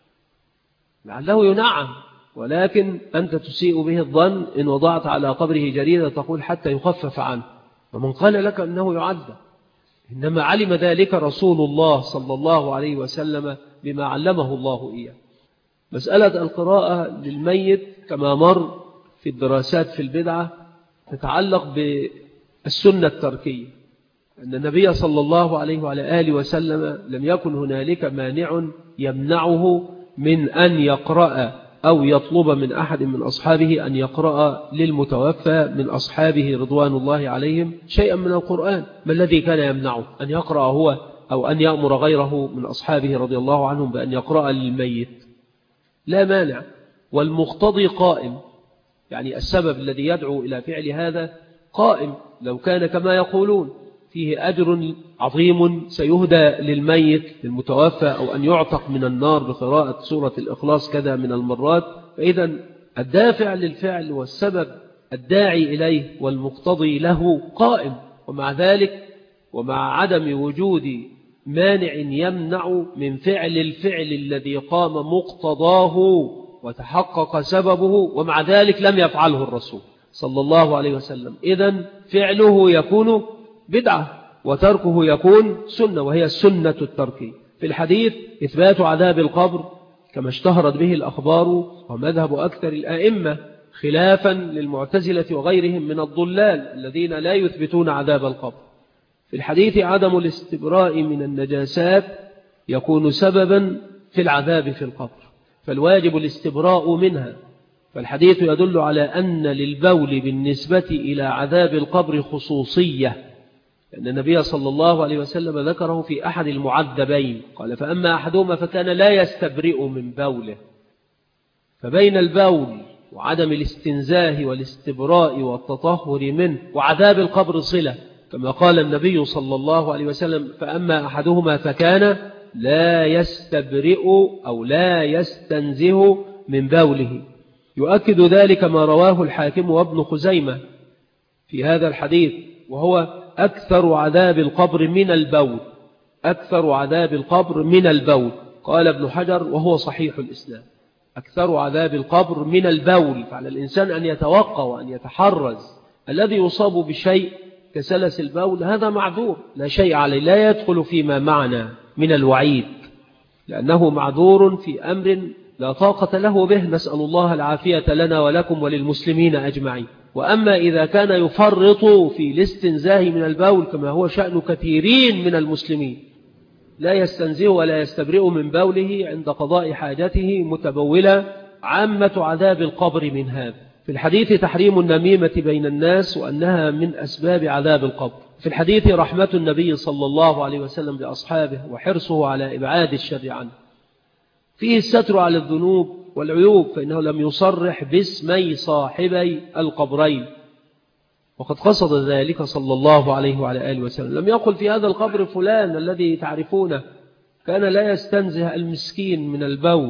Speaker 2: لعله ينعم، ولكن أنت تسيء به الظن إن وضعت على قبره جريدة تقول حتى يخفف عنه، ومن قال لك أنه يعذب؟ إنما علم ذلك رسول الله صلى الله عليه وسلم بما علمه الله إياه. مسألة القراءة للميت كما مر في الدراسات في البدعة تتعلق بالسنة التركية، أن النبي صلى الله عليه وعلى آله وسلم لم يكن هنالك مانع يمنعه من أن يقرأ أو يطلب من أحد من أصحابه أن يقرأ للمتوفى من أصحابه رضوان الله عليهم شيئا من القرآن. ما الذي كان يمنعه أن يقرأ هو أو أن يأمر غيره من أصحابه رضي الله عنهم بأن يقرأ للميت؟ لا مانع، والمقتضي قائم، يعني السبب الذي يدعو إلى فعل هذا قائم، لو كان كما يقولون فيه أجر عظيم سيهدى للميت للمتوفى، أو أن يعتق من النار بقراءة سورة الإخلاص كذا من المرات، فإذا الدافع للفعل والسبب الداعي إليه والمقتضي له قائم. ومع ذلك ومع عدم وجود مانع يمنع من فعل الفعل الذي قام مقتضاه وتحقق سببه، ومع ذلك لم يفعله الرسول صلى الله عليه وسلم، إذن فعله يكون بدعة وتركه يكون سنة، وهي السنة التركية. في الحديث إثبات عذاب القبر كما اشتهرت به الأخبار، ومذهب أكثر الآئمة خلافا للمعتزلة وغيرهم من الضلال الذين لا يثبتون عذاب القبر. في الحديث عدم الاستبراء من النجاسات يكون سببا في العذاب في القبر، فالواجب الاستبراء منها. فالحديث يدل على أن للبول بالنسبة إلى عذاب القبر خصوصية، لأن النبي صلى الله عليه وسلم ذكره في أحد المعذبين، قال: فأما أحدهما فكان لا يستبرئ من بوله. فبين البول وعدم الاستنزاه والاستبراء والتطهر منه وعذاب القبر صلة، كما قال النبي صلى الله عليه وسلم: فأما أحدهما فكان لا يستبرئ أو لا يستنزه من بوله. يؤكد ذلك ما رواه الحاكم وابن خزيمة في هذا الحديث، وهو أكثر عذاب القبر من البول، أكثر عذاب القبر من البول. قال ابن حجر وهو صحيح الإسلام: أكثر عذاب القبر من البول، فعلى الإنسان أن يتوقع وأن يتحرز. الذي يصاب بشيء كسلس البول هذا معذور لا شيء عليه، لا يدخل فيما معنا من الوعيد، لأنه معذور في أمر لا طاقة له به، نسأل الله العافية لنا ولكم وللمسلمين أجمعين. وأما إذا كان يفرط في الاستنزاه من البول كما هو شأن كثيرين من المسلمين، لا يستنزه ولا يستبرئ من بوله عند قضاء حاجته متبولا، عامة عذاب القبر من هذا. في الحديث تحريم النميمة بين الناس وأنها من أسباب عذاب القبر. في الحديث رحمة النبي صلى الله عليه وسلم بأصحابه وحرصه على إبعاد الشر عنه. فيه الستر على الذنوب والعيوب، فإنه لم يصرح باسمي صاحبي القبرين، وقد قصد ذلك صلى الله عليه وعلى آله وسلم. لم يقل في هذا القبر فلان الذي تعرفونه كان لا يستنزه المسكين من البول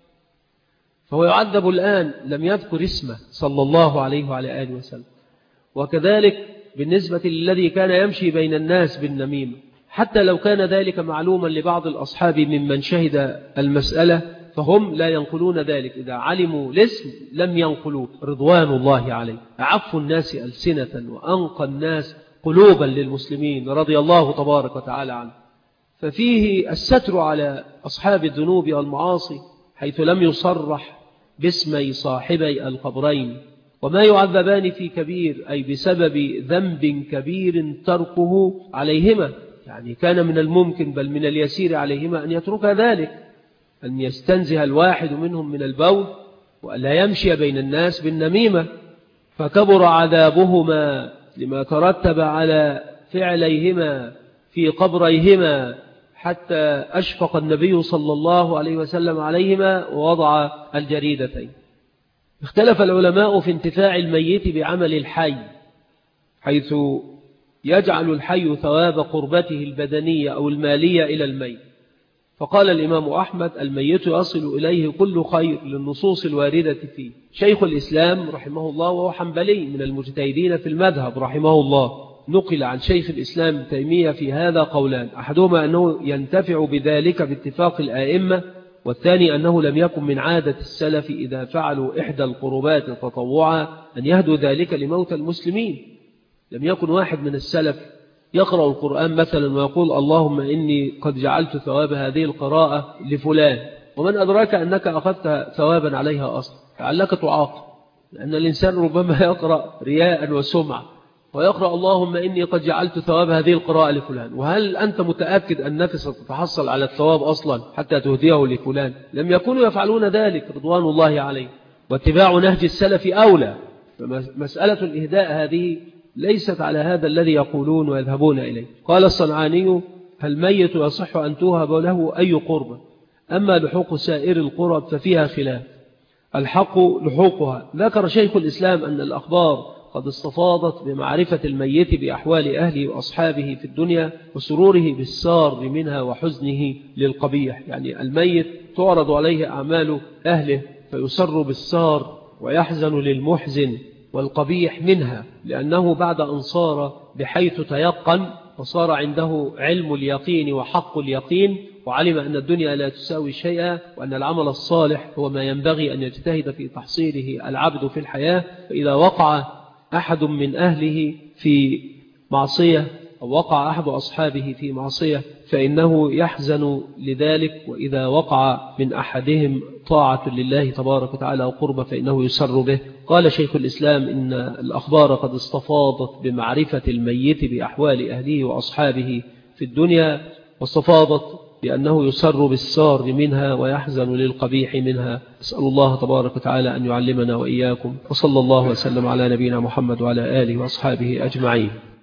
Speaker 2: فهو يعذب الآن، لم يذكر اسمه صلى الله عليه وعلى آله وسلم. وكذلك بالنسبة للذي كان يمشي بين الناس بالنميمة، حتى لو كان ذلك معلوما لبعض الأصحاب ممن شهد المسألة فهم لا ينقلون ذلك، إذا علموا الاسم لم ينقلوا رضوان الله عليه. أعف الناس ألسنة وأنقى الناس قلوبا للمسلمين رضي الله تبارك وتعالى عنه. ففيه الستر على أصحاب الذنوب والمعاصي حيث لم يصرح باسمي صاحبي القبرين، وما يعذبان في كبير أي بسبب ذنب كبير تركه عليهما، يعني كان من الممكن بل من اليسير عليهما أن يترك ذلك، أن يستنزه الواحد منهم من البول وألا يمشي بين الناس بالنميمة، فكبر عذابهما لما ترتب على فعليهما في قبريهما، حتى أشفق النبي صلى الله عليه وسلم عليهما ووضع الجريدتين. اختلف العلماء في انتفاع الميت بعمل الحي، حيث يجعل الحي ثواب قربته البدنية أو المالية إلى الميت. فقال الإمام أحمد: الميت يصل إليه كل خير للنصوص الواردة فيه. شيخ الإسلام رحمه الله وهو حنبلي من المجتهدين في المذهب رحمه الله، نقل عن شيخ الإسلام ابن تيمية في هذا قولان: أحدهما أنه ينتفع بذلك باتفاق الآئمة، والثاني أنه لم يكن من عادة السلف إذا فعلوا إحدى القربات تطوعا أن يهدوا ذلك لموتى المسلمين. لم يكن واحد من السلف يقرأ القرآن مثلا ويقول: اللهم إني قد جعلت ثواب هذه القراءة لفلان، ومن أدراك أنك أخذت ثوابا عليها أصلا، فعلك تعاقب، لأن الإنسان ربما يقرأ رياء وسمعة ويقرأ اللهم إني قد جعلت ثواب هذه القراءة لفلان، وهل أنت متأكد أنك ستتحصل على الثواب أصلا حتى تهديه لفلان؟ لم يكونوا يفعلون ذلك رضوان الله عليه، واتباع نهج السلف أولى. فمسألة الإهداء هذه ليست على هذا الذي يقولون ويذهبون إليه. قال الصنعاني: الميت يصح أن توهب له أي قربة، أما لحوق سائر القرب ففيها خلاف، الحق لحوقها. ذكر شيخ الإسلام أن الأخبار قد استفاضت بمعرفة الميت بأحوال أهله وأصحابه في الدنيا وسروره بالسار منها وحزنه للقبيح، يعني الميت تعرض عليه أعمال أهله فيسر بالسار ويحزن للمحزن والقبيح منها، لأنه بعد أن صار بحيث تيقن وصار عنده علم اليقين وحق اليقين، وعلم أن الدنيا لا تساوي شيئا، وأن العمل الصالح هو ما ينبغي أن يجتهد في تحصيله العبد في الحياة. فإذا وقع أحد من أهله في معصية أو وقع أحد أصحابه في معصية فإنه يحزن لذلك، وإذا وقع من أحدهم طاعة لله تبارك وتعالى وقربة فإنه يسر به. قال شيخ الإسلام إن الأخبار قد استفاضت بمعرفة الميت بأحوال أهله وأصحابه في الدنيا، واستفاضت بأنه يسر بالسار منها ويحزن للقبيح منها. أسأل الله تبارك وتعالى أن يعلمنا وإياكم، وصلى الله وسلم على نبينا محمد وعلى آله وأصحابه أجمعين.